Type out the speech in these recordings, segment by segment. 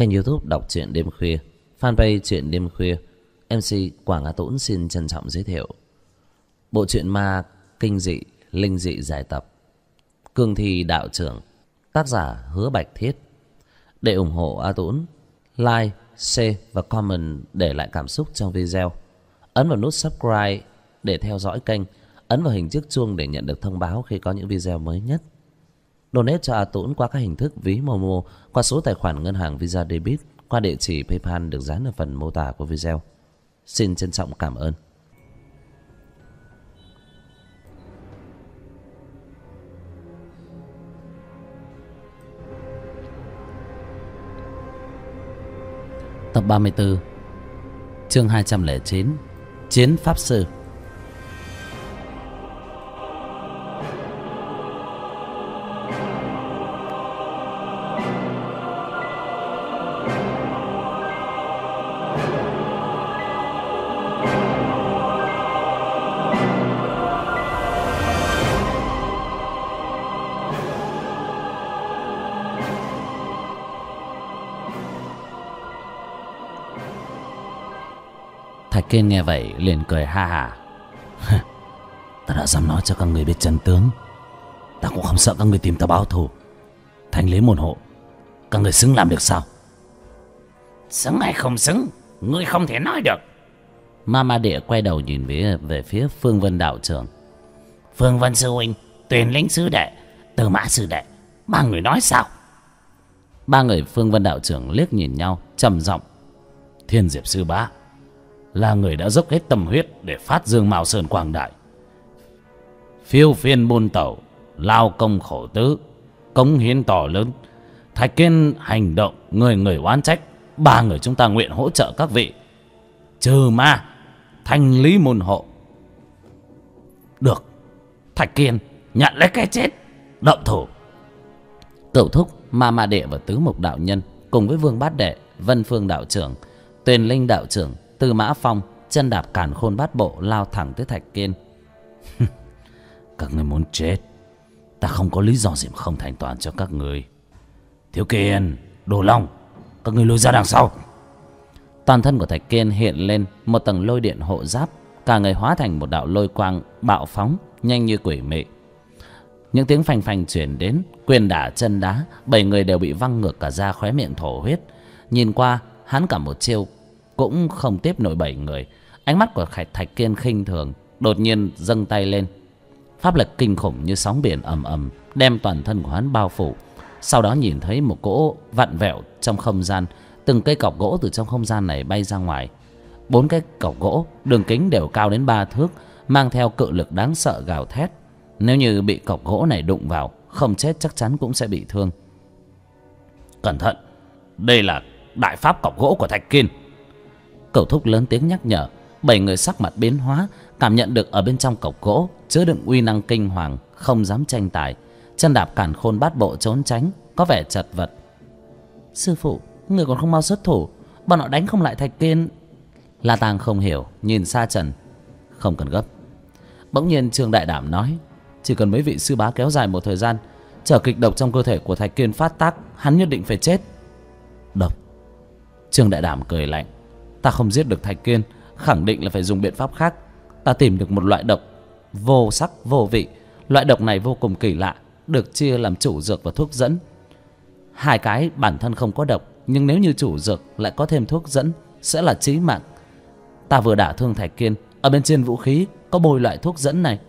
Kênh YouTube đọc truyện đêm khuya, fanpage truyện đêm khuya. MC Quảng Á Tũng xin trân trọng giới thiệu bộ truyện ma kinh dị linh dị giải tập Cương Thi Đạo Trưởng, tác giả Hứa Bạch Thiết. Để ủng hộ A Tũng, like, share và comment để lại cảm xúc trong video. Ấn vào nút subscribe để theo dõi kênh, ấn vào hình chiếc chuông để nhận được thông báo khi có những video mới nhất. Donate cho A Tũng qua các hình thức ví Momo, qua số tài khoản ngân hàng Visa Debit, qua địa chỉ PayPal được dán ở phần mô tả của video. Xin trân trọng cảm ơn. Tập 34, chương 209, Chiến Pháp Sư. Thạch Kiên nghe vậy liền cười ha hả. Ta đã dám nói cho các người biết chân tướng, ta cũng không sợ các người tìm ta báo thù. Thanh lý môn hộ, các người xứng làm được sao? Xứng hay không xứng, ngươi không thể nói được. Ma Địa quay đầu nhìn về phía Phương Vân đạo trưởng. Phương Vân sư huynh, Tuyền Lĩnh sư đệ, Tư Mã sư đệ, ba người nói sao? Ba người Phương Vân đạo trưởng liếc nhìn nhau trầm giọng. Thiên Diệp sư bá là người đã dốc hết tâm huyết để phát dương Mao Sơn quang đại, phiêu phiên buôn tẩu, lao công khổ tứ, cống hiến to lớn. Thạch Kiên hành động người người oán trách, ba người chúng ta nguyện hỗ trợ các vị trừ ma, thanh lý môn hộ. Được, Thạch Kiên nhận lấy cái chết, động thủ. Cửu Thúc, Ma Địa và Tứ Mục đạo nhân cùng với Vương Bát Đệ, Vân Phương đạo trưởng, Tuyền Linh đạo trưởng, Tư Mã Phong chân đạp càn khôn bát bộ lao thẳng tới Thạch Kiên. Các người muốn chết, ta không có lý do gì mà không thành toàn cho các người. Thiếu Kiên, Đồ Long, các người lùi ra đằng sau. Toàn thân của Thạch Kiên hiện lên một tầng lôi điện hộ giáp, cả người hóa thành một đạo lôi quang bạo phóng nhanh như quỷ mị. Những tiếng phanh phanh chuyển đến, quyền đả chân đá, 7 người đều bị văng ngược cả ra, khóe miệng thổ huyết. Nhìn qua hắn cả một chiêu cũng không tiếp nổi 7 người. Ánh mắt của Thạch Kiên khinh thường, đột nhiên dâng tay lên. Pháp lực kinh khủng như sóng biển ầm ầm đem toàn thân của hắn bao phủ. Sau đó nhìn thấy một cỗ vặn vẹo trong không gian, từng cây cọc gỗ từ trong không gian này bay ra ngoài. 4 cái cọc gỗ đường kính đều cao đến 3 thước, mang theo cự lực đáng sợ gào thét. Nếu như bị cọc gỗ này đụng vào, không chết chắc chắn cũng sẽ bị thương. Cẩn thận, đây là đại pháp cọc gỗ của Thạch Kiên. Cửu Thúc lớn tiếng nhắc nhở. 7 người sắc mặt biến hóa, cảm nhận được ở bên trong cọc gỗ chứa đựng uy năng kinh hoàng, không dám tranh tài, chân đạp càn khôn bát bộ trốn tránh, có vẻ chật vật. Sư phụ, người còn không mau xuất thủ, bọn họ đánh không lại Thạch Kiên. La Tàng không hiểu, nhìn Sa Trần. Không cần gấp. Bỗng nhiên Trương Đại Đảm nói, chỉ cần mấy vị sư bá kéo dài một thời gian, chờ kịch độc trong cơ thể của Thạch Kiên phát tác, hắn nhất định phải chết. Độc? Trương Đại Đảm cười lạnh. Ta không giết được Thạch Kiên, khẳng định là phải dùng biện pháp khác. Ta tìm được một loại độc vô sắc vô vị. Loại độc này vô cùng kỳ lạ, được chia làm chủ dược và thuốc dẫn. Hai cái bản thân không có độc, nhưng nếu như chủ dược lại có thêm thuốc dẫn sẽ là chí mạng. Ta vừa đả thương Thạch Kiên, ở bên trên vũ khí có bôi loại thuốc dẫn này.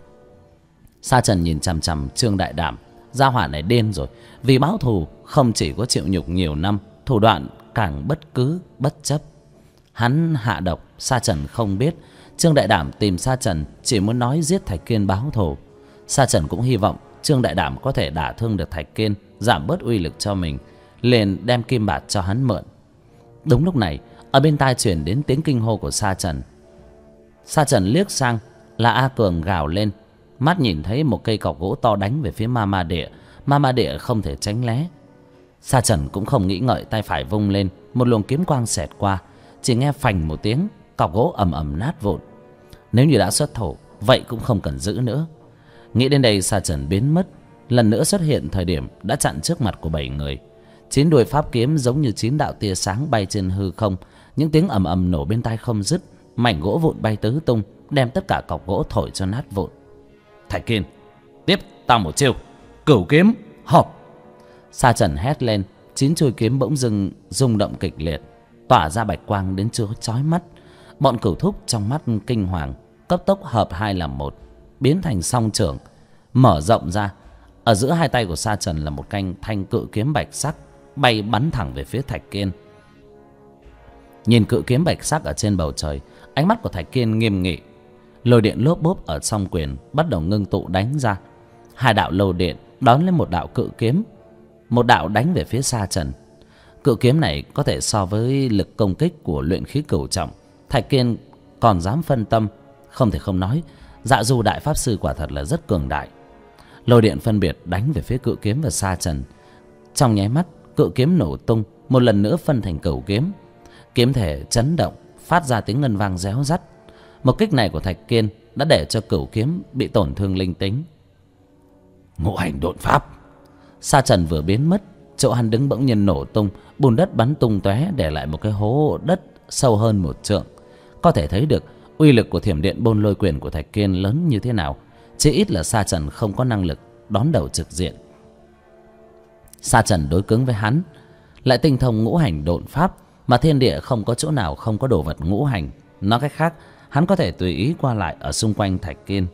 Sa Trần nhìn chằm chằm Trương Đại Đảm. Gia hỏa này điên rồi, vì báo thù không chỉ có chịu nhục nhiều năm, thủ đoạn càng bất cứ bất chấp. Hắn hạ độc, Sa Trần không biết. Trương Đại Đảm tìm Sa Trần chỉ muốn nói giết Thạch Kiên báo thù. Sa Trần cũng hy vọng Trương Đại Đảm có thể đả thương được Thạch Kiên, giảm bớt uy lực cho mình, liền đem kim bạt cho hắn mượn. Đúng lúc này, ở bên tai truyền đến tiếng kinh hô của Sa Trần. Sa Trần liếc sang là A Cường gào lên, mắt nhìn thấy một cây cọc gỗ to đánh về phía Ma Địa. Ma Địa không thể tránh né. Sa Trần cũng không nghĩ ngợi, tay phải vung lên, một luồng kiếm quang xẹt qua. Chỉ nghe phành một tiếng, cọc gỗ ầm ầm nát vụn. Nếu như đã xuất thủ, vậy cũng không cần giữ nữa. Nghĩ đến đây, Sa Trần biến mất, lần nữa xuất hiện thời điểm đã chặn trước mặt của 7 người. 9 đuôi pháp kiếm giống như 9 đạo tia sáng bay trên hư không. Những tiếng ầm ầm nổ bên tai không dứt, mảnh gỗ vụn bay tứ tung, đem tất cả cọc gỗ thổi cho nát vụn. Thạch Kiên, tiếp tao một chiêu, Cửu kiếm hợp. Sa Trần hét lên, 9 chuôi kiếm bỗng dưng rung động kịch liệt, tỏa ra bạch quang đến chói mắt. Bọn Cửu thúc trong mắt kinh hoàng, cấp tốc hợp hai làm một, biến thành song trưởng, mở rộng ra. Ở giữa hai tay của Sa Trần là một thanh cự kiếm bạch sắc, bay bắn thẳng về phía Thạch Kiên. Nhìn cự kiếm bạch sắc ở trên bầu trời, ánh mắt của Thạch Kiên nghiêm nghị. Lôi điện lốp bốp ở song quyền bắt đầu ngưng tụ đánh ra. Hai đạo lôi điện đón lên một đạo cự kiếm, một đạo đánh về phía Sa Trần. Cự kiếm này có thể so với lực công kích của luyện khí cửu trọng. Thạch Kiên còn dám phân tâm, không thể không nói, Dạ Du đại pháp sư quả thật là rất cường đại. Lôi điện phân biệt đánh về phía cự kiếm và Sa Trần. Trong nháy mắt, cự kiếm nổ tung, một lần nữa phân thành cửu kiếm. Kiếm thể chấn động, phát ra tiếng ngân vang réo rắt. Một kích này của Thạch Kiên đã để cho cửu kiếm bị tổn thương linh tính. Ngũ hành độn pháp. Sa Trần vừa biến mất, chỗ hắn đứng bỗng nhiên nổ tung, bùn đất bắn tung tóe, để lại một cái hố đất sâu hơn 1 trượng. Có thể thấy được uy lực của thiểm điện bôn lôi quyền của Thạch Kiên lớn như thế nào. Chỉ ít là Sa Trần không có năng lực đón đầu trực diện. Sa Trần đối cứng với hắn, lại tinh thông ngũ hành độn pháp, mà thiên địa không có chỗ nào không có đồ vật ngũ hành. Nói cách khác, hắn có thể tùy ý qua lại ở xung quanh Thạch Kiên.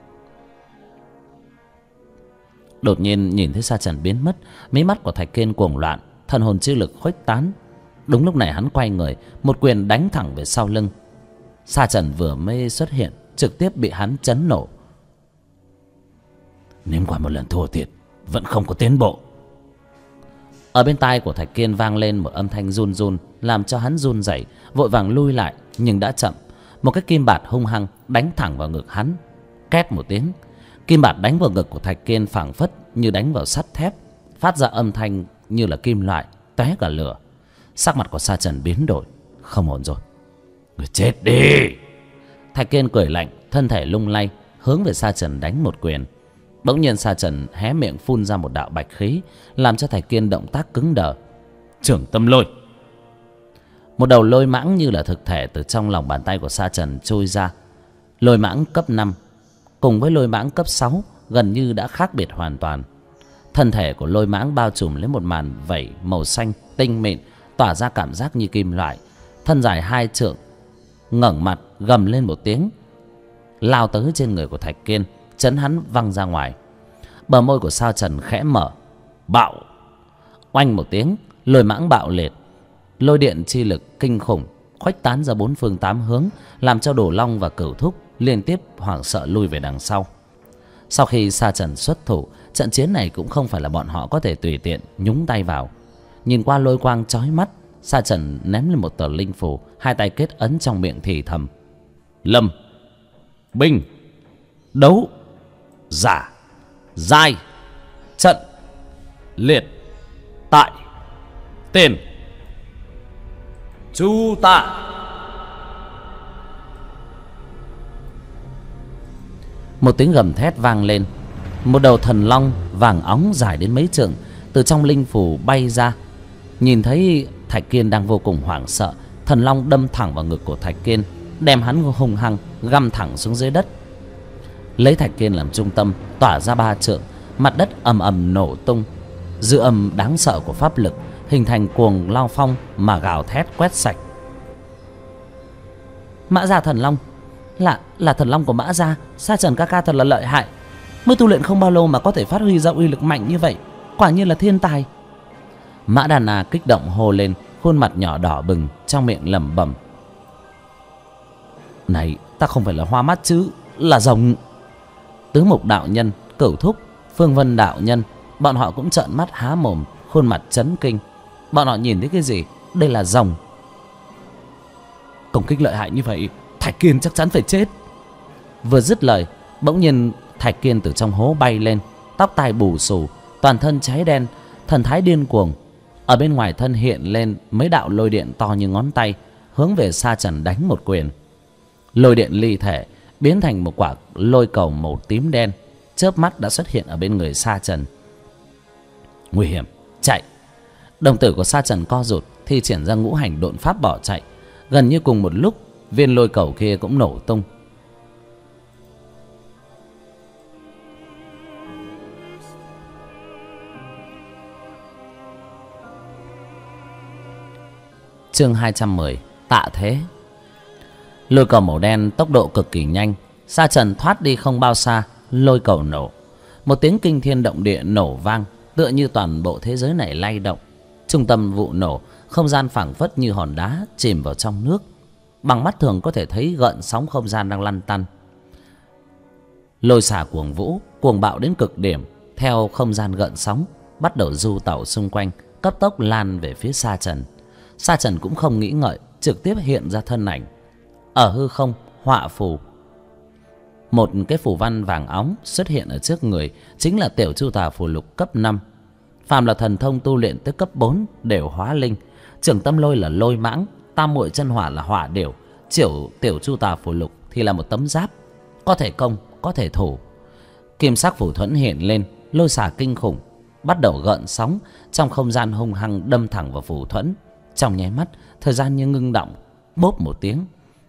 Đột nhiên nhìn thấy Sa Trần biến mất, mí mắt của Thạch Kiên cuồng loạn, thần hồn chi lực khuếch tán. Đúng lúc này hắn quay người, một quyền đánh thẳng về sau lưng. Sa Trần vừa mới xuất hiện, trực tiếp bị hắn chấn nổ. Nếm qua một lần thua thiệt, vẫn không có tiến bộ. Ở bên tai của Thạch Kiên vang lên một âm thanh run run, làm cho hắn run rẩy, vội vàng lui lại, nhưng đã chậm. Một cái kim bạt hung hăng đánh thẳng vào ngực hắn. Két một tiếng, kim bạt đánh vào ngực của Thạch Kiên phảng phất như đánh vào sắt thép, phát ra âm thanh như là kim loại, tóe cả lửa. Sắc mặt của Sa Trần biến đổi, không ổn rồi. Người chết đi. Thạch Kiên cười lạnh, thân thể lung lay, hướng về Sa Trần đánh một quyền. Bỗng nhiên Sa Trần hé miệng phun ra một đạo bạch khí, làm cho Thạch Kiên động tác cứng đờ. Trưởng tâm lôi. Một đầu lôi mãng như là thực thể từ trong lòng bàn tay của Sa Trần trôi ra. Lôi mãng cấp 5 cùng với lôi mãng cấp 6 gần như đã khác biệt hoàn toàn. Thân thể của lôi mãng bao trùm lấy một màn vảy màu xanh tinh mịn, tỏa ra cảm giác như kim loại. Thân dài 2 trượng, ngẩng mặt gầm lên một tiếng, lao tới trên người của Thạch Kiên, chấn hắn văng ra ngoài. Bờ môi của Sa Trần khẽ mở, bạo. Oanh một tiếng, lôi mãng bạo liệt, lôi điện chi lực kinh khủng khuếch tán ra 4 phương 8 hướng, làm cho Đồ Long và Cửu Thúc liên tiếp hoảng sợ lui về đằng sau. Sau khi Sa Trần xuất thủ, trận chiến này cũng không phải là bọn họ có thể tùy tiện nhúng tay vào. Nhìn qua lôi quang chói mắt, Sa Trần ném lên một tờ linh phù, hai tay kết ấn trong miệng thì thầm: Lâm, binh, đấu, giả, giai, trận, liệt, tại, tên, chu tạ. Một tiếng gầm thét vang lên, một đầu thần long vàng óng dài đến mấy trượng từ trong linh phù bay ra. Nhìn thấy Thạch Kiên đang vô cùng hoảng sợ, thần long đâm thẳng vào ngực của Thạch Kiên, đem hắn hung hăng găm thẳng xuống dưới đất. Lấy Thạch Kiên làm trung tâm, tỏa ra 3 trượng, mặt đất ầm ầm nổ tung. Dư âm đáng sợ của pháp lực hình thành cuồng lao phong mà gào thét quét sạch. Mã Gia thần long, là thần long của Mã Gia. Sa Trần ca ca thật là lợi hại, mới tu luyện không bao lâu mà có thể phát huy ra uy lực mạnh như vậy, quả nhiên là thiên tài. Mã Đà Na kích động hô lên, khuôn mặt nhỏ đỏ bừng, trong miệng lẩm bẩm: Này, ta không phải là hoa mắt chứ, là rồng. Tứ Mục đạo nhân, Cửu Thúc, Phương Vân đạo nhân, bọn họ cũng trợn mắt há mồm, khuôn mặt chấn kinh. Bọn họ nhìn thấy cái gì? Đây là rồng. Công kích lợi hại như vậy, Thạch Kiên chắc chắn phải chết. Vừa dứt lời, bỗng nhiên Thạch Kiên từ trong hố bay lên, tóc tai bù xù, toàn thân cháy đen, thần thái điên cuồng. Ở bên ngoài thân hiện lên mấy đạo lôi điện to như ngón tay, hướng về Sa Trần đánh một quyền. Lôi điện ly thể biến thành một quả lôi cầu màu tím đen, chớp mắt đã xuất hiện ở bên người Sa Trần. Nguy hiểm, chạy! Đồng tử của Sa Trần co rụt, thi triển ra ngũ hành độn pháp bỏ chạy. Gần như cùng một lúc, viên lôi cầu kia cũng nổ tung. Chương 210: Tạ thế. Lôi cầu màu đen tốc độ cực kỳ nhanh. Sa Trần thoát đi không bao xa, lôi cầu nổ. Một tiếng kinh thiên động địa nổ vang, tựa như toàn bộ thế giới này lay động. Trung tâm vụ nổ, không gian phảng phất như hòn đá chìm vào trong nước. Bằng mắt thường có thể thấy gợn sóng không gian đang lăn tăn. Lôi xả cuồng vũ, cuồng bạo đến cực điểm, theo không gian gợn sóng bắt đầu du tẩu xung quanh, cấp tốc lan về phía Sa Trần. Sa Trần cũng không nghĩ ngợi, trực tiếp hiện ra thân ảnh. Ở hư không họa phù, một cái phù văn vàng óng xuất hiện ở trước người, chính là Tiểu Chu Tà phù lục cấp 5. Phàm là thần thông tu luyện tới cấp 4 đều hóa linh. Trưởng tâm lôi là lôi mãng, tam muội chân hỏa là hỏa điểu, Tiểu Chu Tà phù lục thì là một tấm giáp, có thể công có thể thủ. Kim sắc phù thuẫn hiện lên, lôi xả kinh khủng bắt đầu gợn sóng trong không gian, hung hăng đâm thẳng vào phù thuẫn. Trong nháy mắt, thời gian như ngưng động, bốp một tiếng,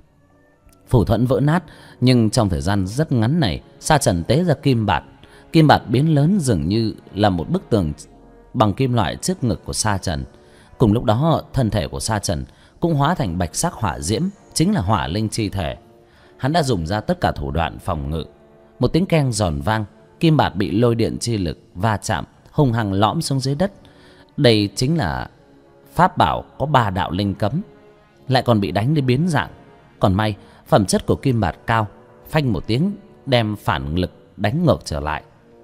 phù thuẫn vỡ nát. Nhưng trong thời gian rất ngắn này, Sa Trần tế ra kim bạt. Kim bạt biến lớn dường như là một bức tường bằng kim loại trước ngực của Sa Trần. Cùng lúc đó, thân thể của Sa Trần cũng hóa thành bạch sắc hỏa diễm, chính là hỏa linh chi thể. Hắn đã dùng ra tất cả thủ đoạn phòng ngự. Một tiếng keng giòn vang, kim bạt bị lôi điện chi lực va chạm, hung hăng lõm xuống dưới đất. Đây chính là pháp bảo có 3 đạo linh cấm, lại còn bị đánh đến biến dạng. Còn may phẩm chất của kim bạt cao, phanh một tiếng đem phản lực đánh ngược trở lại.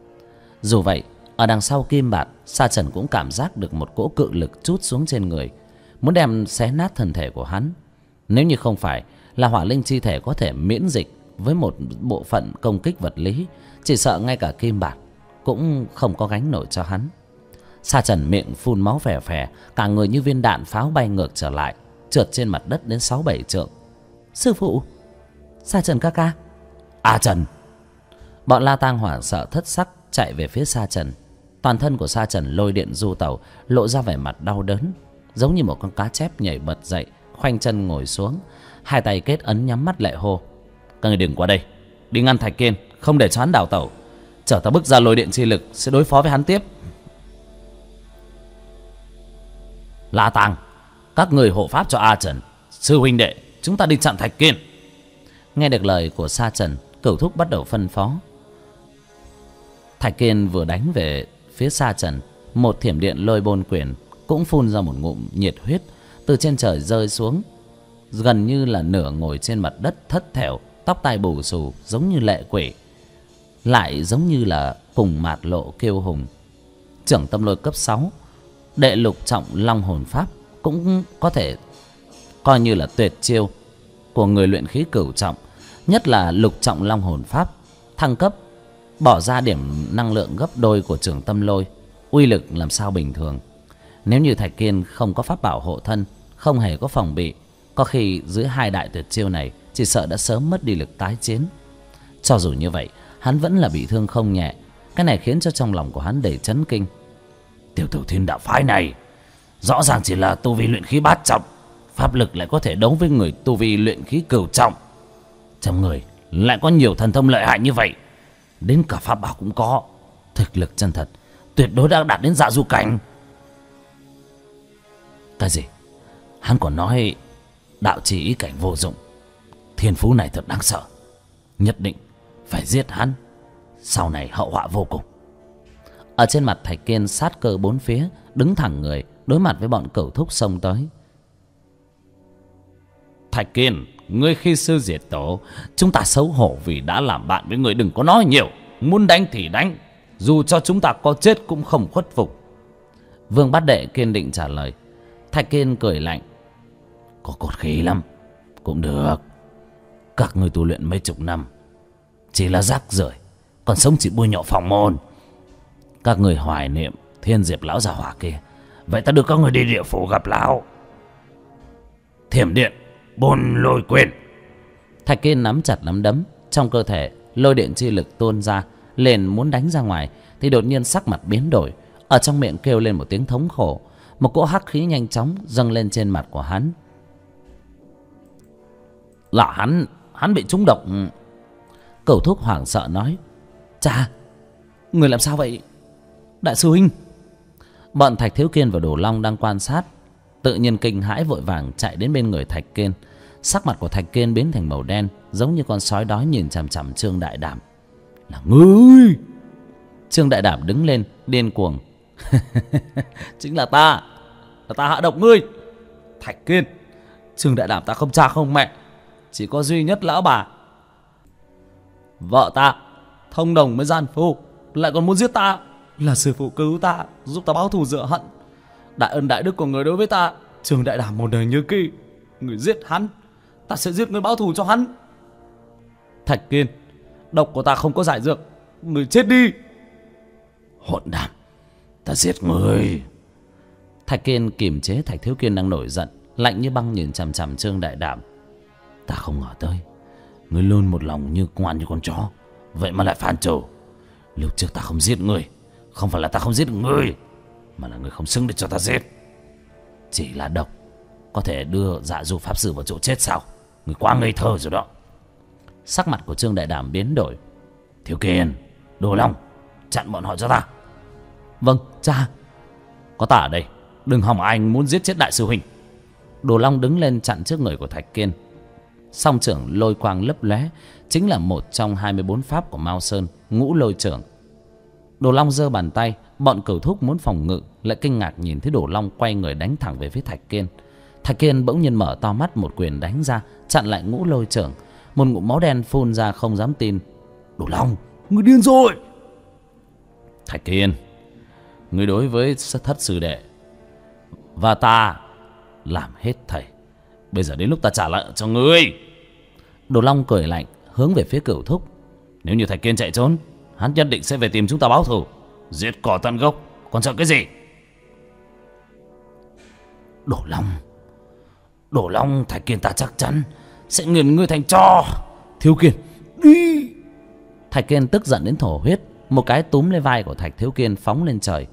Dù vậy, ở đằng sau kim bạt, Sa Trần cũng cảm giác được một cỗ cự lực trút xuống trên người, muốn đem xé nát thân thể của hắn. Nếu như không phải là hỏa linh chi thể có thể miễn dịch với một bộ phận công kích vật lý, chỉ sợ ngay cả kim bạt cũng không có gánh nổi cho hắn. Sa Trần miệng phun máu phè phè, cả người như viên đạn pháo bay ngược trở lại, trượt trên mặt đất đến 6-7 trượng. Sư phụ, Sa Trần ca ca. A Trần. Bọn La Tang hoảng sợ thất sắc chạy về phía Sa Trần. Toàn thân của Sa Trần lôi điện du tẩu, lộ ra vẻ mặt đau đớn, giống như một con cá chép nhảy bật dậy, khoanh chân ngồi xuống, hai tay kết ấn nhắm mắt lại hô: các người đừng qua đây, đi ngăn Thạch Kiên, không để cho hắn đào tẩu. Chờ ta bức ra lôi điện chi lực sẽ đối phó với hắn tiếp. La Tang, các người hộ pháp cho A Trần. Sư huynh đệ, chúng ta đi chặn Thạch Kiên. Nghe được lời của Sa Trần, Cửu Thúc bắt đầu phân phó. Thạch Kiên vừa đánh về phía Sa Trần, một thiểm điện lôi bôn quyền cũng phun ra một ngụm nhiệt huyết từ trên trời rơi xuống, gần như là nửa ngồi trên mặt đất thất thểu, tóc tai bù xù giống như lệ quỷ, lại giống như là cùng mạt lộ kiêu hùng. Trưởng tâm lôi cấp 6, đệ lục trọng long hồn pháp cũng có thể coi như là tuyệt chiêu của người luyện khí cửu trọng. Nhất là lục trọng long hồn pháp thăng cấp, bỏ ra điểm năng lượng gấp đôi của trưởng tâm lôi, uy lực làm sao bình thường. Nếu như Thạch Kiên không có pháp bảo hộ thân, không hề có phòng bị, có khi dưới hai đại tuyệt chiêu này chỉ sợ đã sớm mất đi lực tái chiến. Cho dù như vậy, hắn vẫn là bị thương không nhẹ. Cái này khiến cho trong lòng của hắn đầy chấn kinh. Tiểu Tử Thiên đạo phái này rõ ràng chỉ là tu vi luyện khí bát trọng, pháp lực lại có thể đấu với người tu vi luyện khí cửu trọng. Trong người lại có nhiều thần thông lợi hại như vậy, đến cả pháp bảo cũng có. Thực lực chân thật tuyệt đối đã đạt đến dạ du cảnh. Cái gì? Hắn còn nói đạo chỉ ý cảnh vô dụng. Thiên phú này thật đáng sợ, nhất định phải giết hắn, sau này hậu họa vô cùng. Ở trên mặt Thạch Kiên sát cơ bốn phía, đứng thẳng người đối mặt với bọn Cửu Thúc xông tới. Thạch Kiên, ngươi khi sư diệt tổ, chúng ta xấu hổ vì đã làm bạn với ngươi, đừng có nói nhiều. Muốn đánh thì đánh, dù cho chúng ta có chết cũng không khuất phục. Vương Bát Đệ kiên định trả lời. Thạch Kiên cười lạnh. Có cốt khí lắm. Cũng được. Các ngươi tu luyện mấy chục năm chỉ là rác rưởi, còn sống chỉ bôi nhọ phòng môn. Các người hoài niệm Thiên Diệp lão già hỏa kia, vậy ta đưa các người đi địa phủ gặp lão. Thiểm điện bôn lôi quyền. Thạch Kiên nắm chặt nắm đấm, trong cơ thể lôi điện chi lực tuôn ra, liền muốn đánh ra ngoài, thì đột nhiên sắc mặt biến đổi, ở trong miệng kêu lên một tiếng thống khổ. Một cỗ hắc khí nhanh chóng dâng lên trên mặt của hắn. Là hắn bị trúng độc. Cẩu thúc hoảng sợ nói: Cha, người làm sao vậy? Đại sư huynh. Bọn Thạch Thiếu Kiên và Đồ Long đang quan sát, tự nhiên kinh hãi vội vàng chạy đến bên người Thạch Kiên. Sắc mặt của Thạch Kiên biến thành màu đen, giống như con sói đói nhìn chằm chằm Trương Đại Đảm. Là ngươi? Trương Đại Đảm đứng lên điên cuồng. Chính là ta hạ độc ngươi. Thạch Kiên, Trương Đại Đảm ta không cha không mẹ, chỉ có duy nhất lão bà. Vợ ta thông đồng với gian phu, lại còn muốn giết ta. Là sư phụ cứu ta, giúp ta báo thù rửa hận. Đại ân đại đức của người đối với ta, Trương Đại Đảm một đời nhớ kỹ. Người giết hắn, ta sẽ giết người báo thù cho hắn. Thạch Kiên, độc của ta không có giải dược, người chết đi. Hỗn đản, ta giết người. Thạch Kiên kiềm chế Thạch Thiếu Kiên đang nổi giận, lạnh như băng nhìn chằm chằm Trương Đại Đảm. Ta không ngờ tới ngươi luôn một lòng như ngoan như con chó, vậy mà lại phản chủ. Lúc trước ta không giết ngươi, không phải là ta không giết ngươi, mà là ngươi không xứng để cho ta giết. Chỉ là độc có thể đưa Dạ Du pháp sư vào chỗ chết sao? Ngươi quá ngây thơ rồi đó. Sắc mặt của Trương Đại Đảm biến đổi. Thiếu Kiên, Đồ Long, chặn bọn họ cho ta. Vâng cha. Có ta ở đây, đừng hòng anh muốn giết chết đại sư huynh. Đồ Long đứng lên chặn trước người của Thạch Kiên. Song trưởng lôi quang lấp lóe, chính là một trong 24 pháp của Mao Sơn, Ngũ Lôi Trưởng. Đồ Long giơ bàn tay, bọn Cửu Thúc muốn phòng ngự lại kinh ngạc nhìn thấy Đồ Long quay người đánh thẳng về phía Thạch Kiên. Thạch Kiên bỗng nhiên mở to mắt, một quyền đánh ra chặn lại Ngũ Lôi Trưởng. Một ngụm máu đen phun ra không dám tin. Đồ Long, ngươi điên rồi. Thạch Kiên, ngươi đối với thất sư đệ và ta làm hết thảy, bây giờ đến lúc ta trả lại cho ngươi. Đồ Long cười lạnh hướng về phía Cửu Thúc. Nếu như Thạch Kiên chạy trốn, hắn nhất định sẽ về tìm chúng ta báo thù. Giết cỏ tận gốc, còn sợ cái gì? Đồ Long, Thạch Kiên ta chắc chắn sẽ nghiền ngươi thành tro. Thiếu Kiên, đi. Thạch Kiên tức giận đến thổ huyết, một cái túm lấy vai của Thạch Thiếu Kiên phóng lên trời.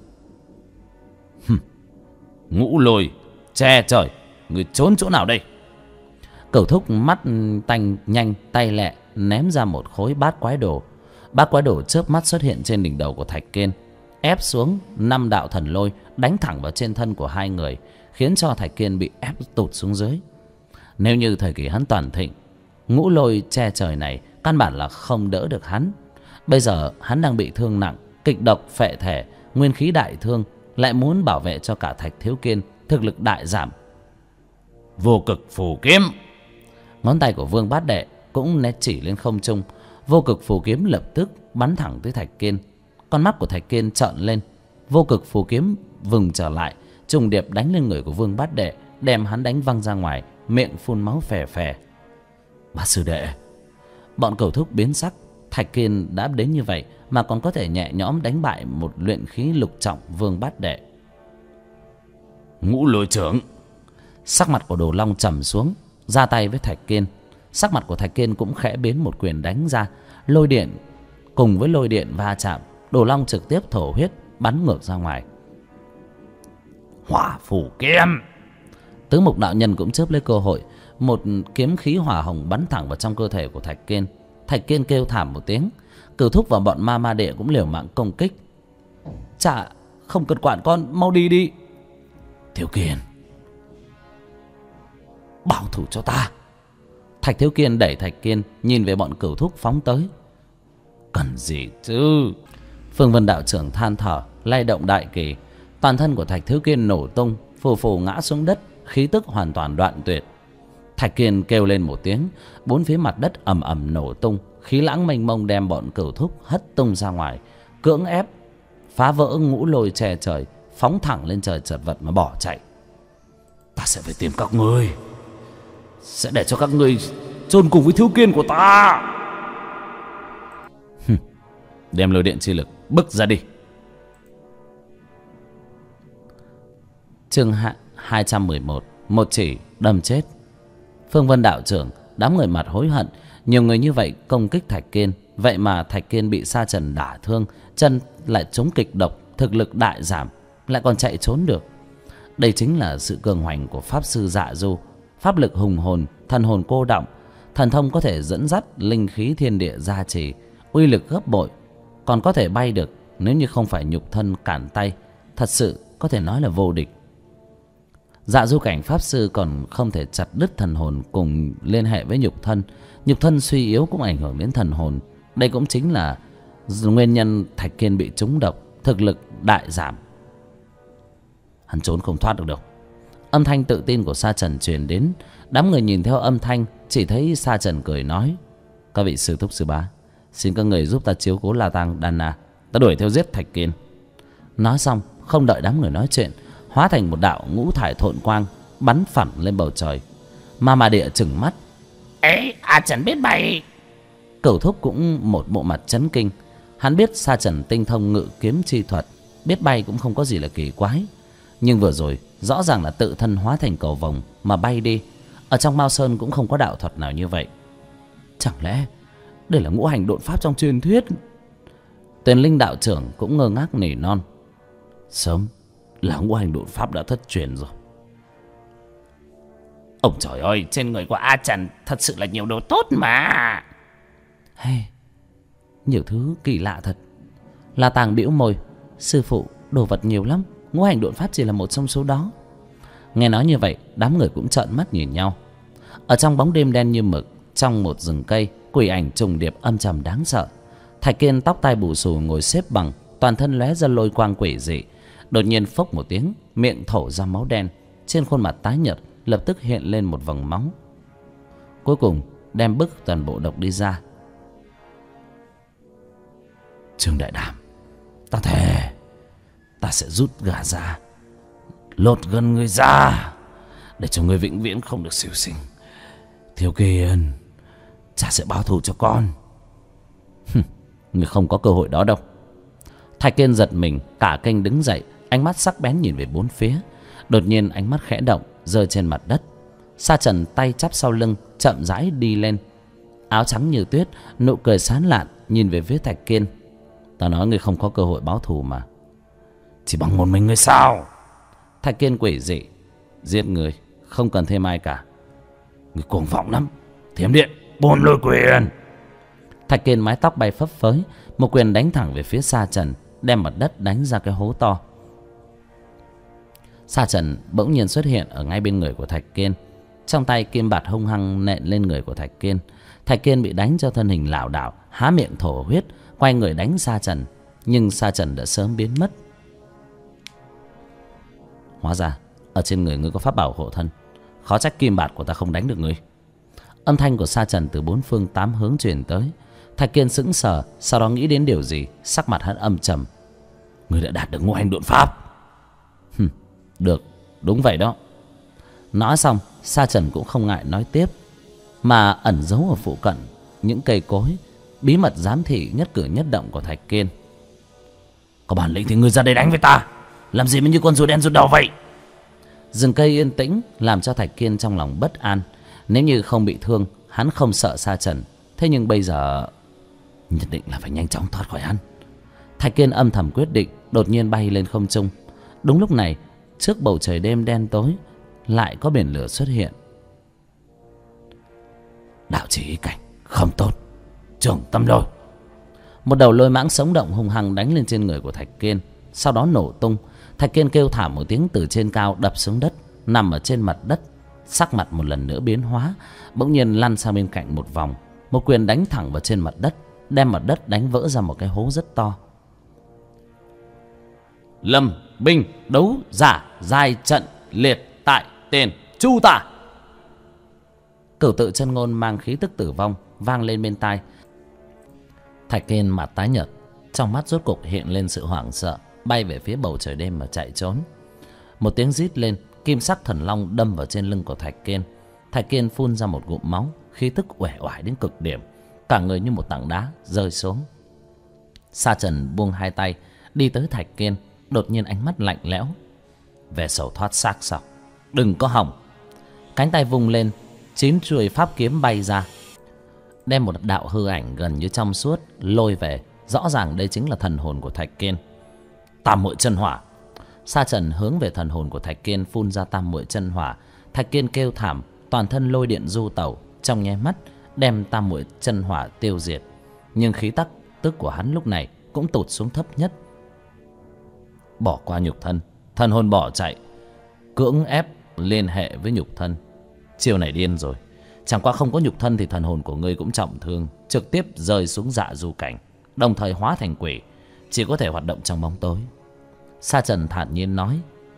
Ngũ Lôi che trời, ngươi trốn chỗ nào đây? Cửu Thúc mắt tanh nhanh tay lẹ ném ra một khối bát quái đồ. Bát quái đồ chớp mắt xuất hiện trên đỉnh đầu của Thạch Kiên, ép xuống 5 đạo thần lôi đánh thẳng vào trên thân của hai người, khiến cho Thạch Kiên bị ép tụt xuống dưới. Nếu như thời kỳ hắn toàn thịnh, Ngũ Lôi che trời này căn bản là không đỡ được hắn. Bây giờ hắn đang bị thương nặng, kịch độc phệ thể, nguyên khí đại thương, lại muốn bảo vệ cho cả Thạch Thiếu Kiên, thực lực đại giảm. Vô cực phù kiếm. Ngón tay của Vương Bát Đệ cũng nét chỉ lên không trung. Vô cực phù kiếm lập tức bắn thẳng tới Thạch Kiên. Con mắt của Thạch Kiên trợn lên. Vô cực phù kiếm vừng trở lại, trùng điệp đánh lên người của Vương Bát Đệ, đem hắn đánh văng ra ngoài, miệng phun máu phè phè. Bát sư đệ. Bọn Cửu Thúc biến sắc. Thạch Kiên đã đến như vậy mà còn có thể nhẹ nhõm đánh bại một luyện khí lục trọng Vương Bát Đệ. Ngũ Lôi Trưởng. Sắc mặt của Đồ Long trầm xuống, ra tay với Thạch Kiên. Sắc mặt của Thạch Kiên cũng khẽ biến, một quyền đánh ra. Lôi điện cùng với lôi điện va chạm, Đồ Long trực tiếp thổ huyết bắn ngược ra ngoài. Hỏa phù kiếm. Tứ Mục đạo nhân cũng chớp lấy cơ hội, một kiếm khí hỏa hồng bắn thẳng vào trong cơ thể của Thạch Kiên. Thạch Kiên kêu thảm một tiếng. Cửu Thúc và bọn ma ma đệ cũng liều mạng công kích. Chả không cần quản con, mau đi đi. Thiếu Kiên, bảo thủ cho ta. Thạch Thiếu Kiên đẩy Thạch Kiên nhìn về bọn Cửu Thúc phóng tới. Cần gì chứ? Phương Vân đạo trưởng than thở, lay động đại kỳ. Toàn thân của Thạch Thiếu Kiên nổ tung, phù phù ngã xuống đất, khí tức hoàn toàn đoạn tuyệt. Thạch Kiên kêu lên một tiếng, bốn phía mặt đất ầm ầm nổ tung, khí lãng mênh mông đem bọn Cửu Thúc hất tung ra ngoài, cưỡng ép phá vỡ Ngũ Lôi che trời, phóng thẳng lên trời chật vật mà bỏ chạy. Ta sẽ phải tìm các ngươi, sẽ để cho các ngươi chôn cùng với Thiếu Kiên của ta. Đem lôi điện chi lực bức ra đi. Chương 211, một chỉ đâm chết. Phương Vân đạo trưởng, đám người mặt hối hận. Nhiều người như vậy công kích Thạch Kiên, vậy mà Thạch Kiên bị sa trần đả thương, chân lại trúng kịch độc, thực lực đại giảm, lại còn chạy trốn được. Đây chính là sự cường hoành của pháp sư Dạ Du. Pháp lực hùng hồn, thần hồn cô đọng, thần thông có thể dẫn dắt linh khí thiên địa gia trì, uy lực gấp bội, còn có thể bay được. Nếu như không phải nhục thân cản tay, thật sự có thể nói là vô địch. Dạ Du cảnh pháp sư còn không thể chặt đứt thần hồn cùng liên hệ với nhục thân. Nhục thân suy yếu cũng ảnh hưởng đến thần hồn. Đây cũng chính là nguyên nhân Thạch Kiên bị trúng độc, thực lực đại giảm. Hắn trốn không thoát được đâu. Âm thanh tự tin của Sa Trần truyền đến. Đám người nhìn theo âm thanh, chỉ thấy Sa Trần cười nói: các vị sư thúc sư bá, xin các người giúp ta chiếu cố La Tang Đan Na, ta đuổi theo giết Thạch Kiên. Nói xong, không đợi đám người nói chuyện, hóa thành một đạo ngũ thải thộn quang bắn phẳng lên bầu trời. Ma Địa trừng mắt: Ê, A Trần biết bay. Cửu thúc cũng một bộ mặt chấn kinh. Hắn biết Sa Trần tinh thông ngự kiếm chi thuật, biết bay cũng không có gì là kỳ quái. Nhưng vừa rồi rõ ràng là tự thân hóa thành cầu vồng mà bay đi. Ở trong Mao Sơn cũng không có đạo thuật nào như vậy. Chẳng lẽ đây là ngũ hành độn pháp trong truyền thuyết? Tuyền Linh đạo trưởng cũng ngơ ngác nỉ non. Sớm là ngũ hành độn pháp đã thất truyền rồi. Ôi trời ơi, trên người của A Trần thật sự là nhiều đồ tốt mà. Hey, nhiều thứ kỳ lạ thật. La Tàng bĩu môi: sư phụ, đồ vật nhiều lắm, ngũ hành độn pháp chỉ là một trong số đó. Nghe nói như vậy, đám người cũng trợn mắt nhìn nhau. Ở trong bóng đêm đen như mực, trong một rừng cây, quỷ ảnh trùng điệp âm trầm đáng sợ. Thạch Kiên tóc tai bù xù ngồi xếp bằng, toàn thân lóe ra lôi quang quỷ dị. Đột nhiên phốc một tiếng, miệng thổ ra máu đen, trên khuôn mặt tái nhợt lập tức hiện lên một vầng máu. Cuối cùng đem bức toàn bộ độc đi ra. Trương Đại Đàm, ta thề ta sẽ rút gà ra, lột gân người ra, để cho người vĩnh viễn không được siêu sinh. Thiếu Kiên, cha sẽ báo thù cho con. Người không có cơ hội đó đâu. Thạch Kiên giật mình, cả kinh đứng dậy, ánh mắt sắc bén nhìn về bốn phía. Đột nhiên ánh mắt khẽ động, rơi trên mặt đất. Sa Trần tay chắp sau lưng, chậm rãi đi lên, áo trắng như tuyết, nụ cười sán lạn nhìn về phía Thạch Kiên. Ta nói người không có cơ hội báo thù mà. Chỉ bằng một mình người sao? Thạch Kiên quỷ dị: giết người, không cần thêm ai cả. Người cuồng vọng lắm. Thiểm điện, bồn lôi quyền. Thạch Kiên mái tóc bay phấp phới, một quyền đánh thẳng về phía Sa Trần, đem mặt đất đánh ra cái hố to. Sa Trần bỗng nhiên xuất hiện ở ngay bên người của Thạch Kiên, trong tay kim bạt hung hăng nện lên người của Thạch Kiên. Thạch Kiên bị đánh cho thân hình lảo đảo, há miệng thổ huyết, quay người đánh Sa Trần, nhưng Sa Trần đã sớm biến mất. Hóa ra ở trên người ngươi có pháp bảo hộ thân, khó trách kim bạt của ta không đánh được ngươi. Âm thanh của Sa Trần từ bốn phương tám hướng truyền tới. Thạch Kiên sững sờ, sau đó nghĩ đến điều gì, sắc mặt hắn âm trầm. Ngươi đã đạt được ngũ hành độn pháp. Được, đúng vậy đó. Nói xong, Sa Trần cũng không ngại nói tiếp, mà ẩn giấu ở phụ cận những cây cối, bí mật giám thị nhất cử nhất động của Thạch Kiên. Có bản lĩnh thì ngươi ra đây đánh với ta, làm gì mà như con rùa đen rụt đầu vậy? Rừng cây yên tĩnh làm cho Thạch Kiên trong lòng bất an. Nếu như không bị thương, hắn không sợ Sa Trần. Thế nhưng bây giờ nhất định là phải nhanh chóng thoát khỏi hắn. Thạch Kiên âm thầm quyết định, đột nhiên bay lên không trung. Đúng lúc này, trước bầu trời đêm đen tối, lại có biển lửa xuất hiện. Đạo chỉ ý cảnh không tốt, Trưởng Tâm Lôi. Một đầu lôi mãng sống động hung hăng đánh lên trên người của Thạch Kiên, sau đó nổ tung. Thạch Kiên kêu thảm một tiếng, từ trên cao đập xuống đất, nằm ở trên mặt đất. Sắc mặt một lần nữa biến hóa, bỗng nhiên lăn sang bên cạnh một vòng, một quyền đánh thẳng vào trên mặt đất, đem mặt đất đánh vỡ ra một cái hố rất to. Lâm binh đấu giả giai trận liệt tại tiền chu tả. Cửu tự chân ngôn mang khí tức tử vong vang lên bên tai. Thạch Kiên mặt tái nhợt, trong mắt rốt cục hiện lên sự hoảng sợ, bay về phía bầu trời đêm mà chạy trốn. Một tiếng rít lên, kim sắc thần long đâm vào trên lưng của Thạch Kiên. Thạch Kiên phun ra một ngụm máu, khí tức uể oải đến cực điểm, cả người như một tảng đá rơi xuống. Sa Trần buông hai tay đi tới Thạch Kiên, đột nhiên ánh mắt lạnh lẽo. Về sầu thoát xác sao? Đừng có hỏng. Cánh tay vung lên, 9 chuôi pháp kiếm bay ra, đem một đạo hư ảnh gần như trong suốt lôi về. Rõ ràng đây chính là thần hồn của Thạch Kiên. Tam Muội Chân Hỏa. Sa Trần hướng về thần hồn của Thạch Kiên phun ra tam muội chân hỏa. Thạch Kiên kêu thảm, toàn thân lôi điện du tẩu, trong nháy mắt đem tam muội chân hỏa tiêu diệt. Nhưng khí tức của hắn lúc này cũng tụt xuống thấp nhất. Bỏ qua nhục thân, thần hồn bỏ chạy, cưỡng ép liên hệ với nhục thân. Chiêu này điên rồi. Chẳng qua không có nhục thân thì thần hồn của ngươi cũng trọng thương, trực tiếp rơi xuống dạ du cảnh, đồng thời hóa thành quỷ, chỉ có thể hoạt động trong bóng tối. Sa Trần thản nhiên nói: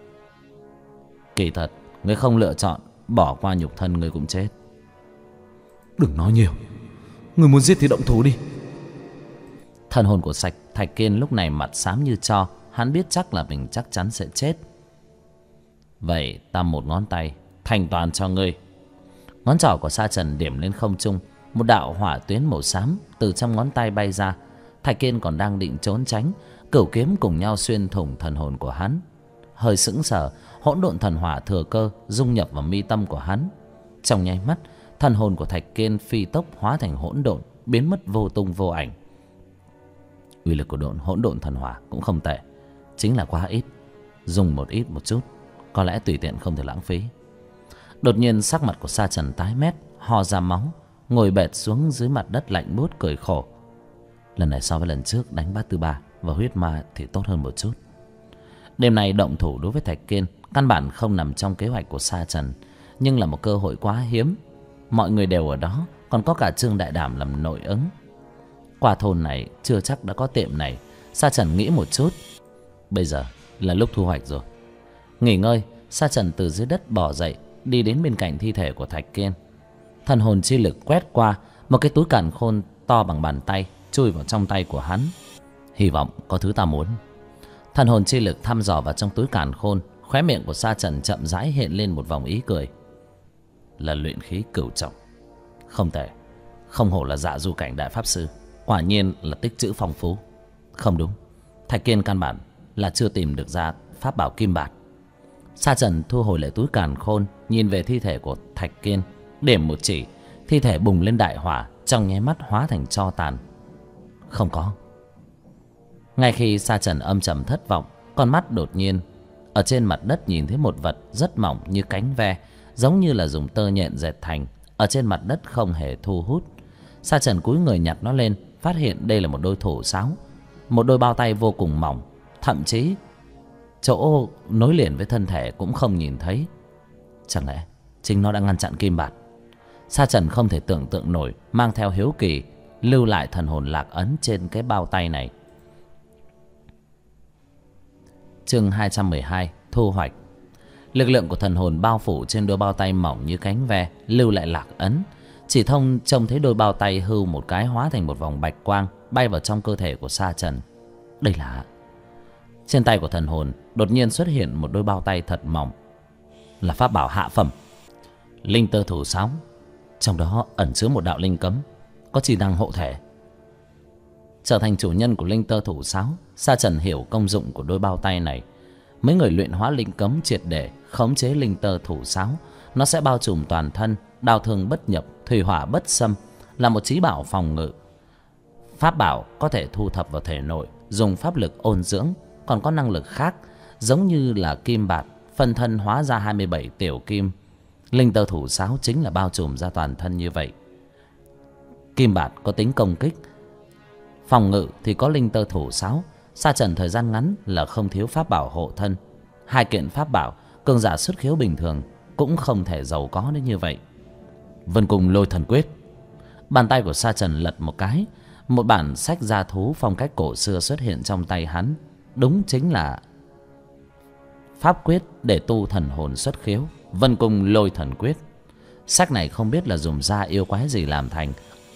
kỳ thật ngươi không lựa chọn bỏ qua nhục thân, ngươi cũng chết. Đừng nói nhiều, ngươi muốn giết thì động thủ đi. Thần hồn của Thạch Kiên lúc này mặt xám như tro. Hắn biết chắc là mình chắc chắn sẽ chết. Vậy ta một ngón tay thành toàn cho ngươi. Ngón trỏ của Sa Trần điểm lên không trung, một đạo hỏa tuyến màu xám từ trong ngón tay bay ra. Thạch Kiên còn đang định trốn tránh, cửu kiếm cùng nhau xuyên thủng thần hồn của hắn. Hơi sững sờ, hỗn độn thần hỏa thừa cơ dung nhập vào mi tâm của hắn. Trong nháy mắt, thần hồn của Thạch Kiên phi tốc hóa thành hỗn độn, biến mất vô tung vô ảnh. Uy lực của hỗn độn thần hỏa cũng không tệ, chính là quá ít, dùng một ít một chút, có lẽ tùy tiện không thể lãng phí. Đột nhiên sắc mặt của Sa Trần tái mét, ho ra máu, ngồi bệt xuống dưới mặt đất lạnh buốt cười khổ. Lần này so với lần trước đánh bát tư ba và huyết ma thì tốt hơn một chút. Đêm nay động thủ đối với Thạch Kiên căn bản không nằm trong kế hoạch của Sa Trần, nhưng là một cơ hội quá hiếm. Mọi người đều ở đó, còn có cả Trương Đại Đảm làm nội ứng. Qua thôn này chưa chắc đã có tiệm này. Sa Trần nghĩ một chút, bây giờ là lúc thu hoạch rồi. Nghỉ ngơi, Sa Trần từ dưới đất bò dậy, đi đến bên cạnh thi thể của Thạch Kiên. Thần hồn chi lực quét qua, một cái túi càn khôn to bằng bàn tay chui vào trong tay của hắn. Hy vọng có thứ ta muốn. Thần hồn chi lực thăm dò vào trong túi càn khôn, khóe miệng của Sa Trần chậm rãi hiện lên một vòng ý cười. Là luyện khí cửu trọng, không tệ. Không hổ là dạ du cảnh đại pháp sư, quả nhiên là tích trữ phong phú. Không đúng, Thạch Kiên căn bản là chưa tìm được ra pháp bảo kim bạt. Sa Trần thu hồi lại túi càn khôn, nhìn về thi thể của Thạch Kiên, điểm một chỉ, thi thể bùng lên đại hỏa, trong nháy mắt hóa thành tro tàn. Không có. Ngay khi Sa Trần âm trầm thất vọng, con mắt đột nhiên ở trên mặt đất nhìn thấy một vật rất mỏng như cánh ve, giống như là dùng tơ nhện dệt thành, ở trên mặt đất không hề thu hút. Sa Trần cúi người nhặt nó lên, phát hiện đây là một đôi thủ sáo, một đôi bao tay vô cùng mỏng, thậm chí chỗ nối liền với thân thể cũng không nhìn thấy. Chẳng lẽ chính nó đã ngăn chặn kim bạt? Sa Trần không thể tưởng tượng nổi, mang theo hiếu kỳ lưu lại thần hồn lạc ấn trên cái bao tay này. Chương 212 thu hoạch. Lực lượng của thần hồn bao phủ trên đôi bao tay mỏng như cánh ve, lưu lại lạc ấn. Chỉ trông thấy đôi bao tay hưu một cái hóa thành một vòng bạch quang bay vào trong cơ thể của Sa Trần. Đây là... Trên tay của thần hồn đột nhiên xuất hiện một đôi bao tay thật mỏng, là pháp bảo hạ phẩm, linh tơ thủ sáo. Trong đó ẩn chứa một đạo linh cấm, có chi năng hộ thể. Trở thành chủ nhân của linh tơ thủ sáo, Sa Trần hiểu công dụng của đôi bao tay này. Mấy người luyện hóa linh cấm triệt để khống chế linh tơ thủ sáo, nó sẽ bao trùm toàn thân, đao thương bất nhập, thủy hỏa bất xâm, là một chí bảo phòng ngự. Pháp bảo có thể thu thập vào thể nội, dùng pháp lực ôn dưỡng, còn có năng lực khác, giống như là kim bạt, phân thân hóa ra 27 tiểu kim. Linh tơ thủ sáo chính là bao trùm ra toàn thân như vậy. Kim bạt có tính công kích, phòng ngự thì có linh tơ thủ sáo. Sa Trần thời gian ngắn là không thiếu pháp bảo hộ thân. Hai kiện pháp bảo, cường giả xuất khiếu bình thường cũng không thể giàu có đến như vậy. Vân Cung Lôi Thần Quyết. Bàn tay của Sa Trần lật một cái, một bản sách gia thú phong cách cổ xưa xuất hiện trong tay hắn. Đúng chính là pháp quyết để tu thần hồn xuất khiếu, Vân Cung Lôi Thần Quyết. Sách này không biết là dùng da yêu quái gì làm thành.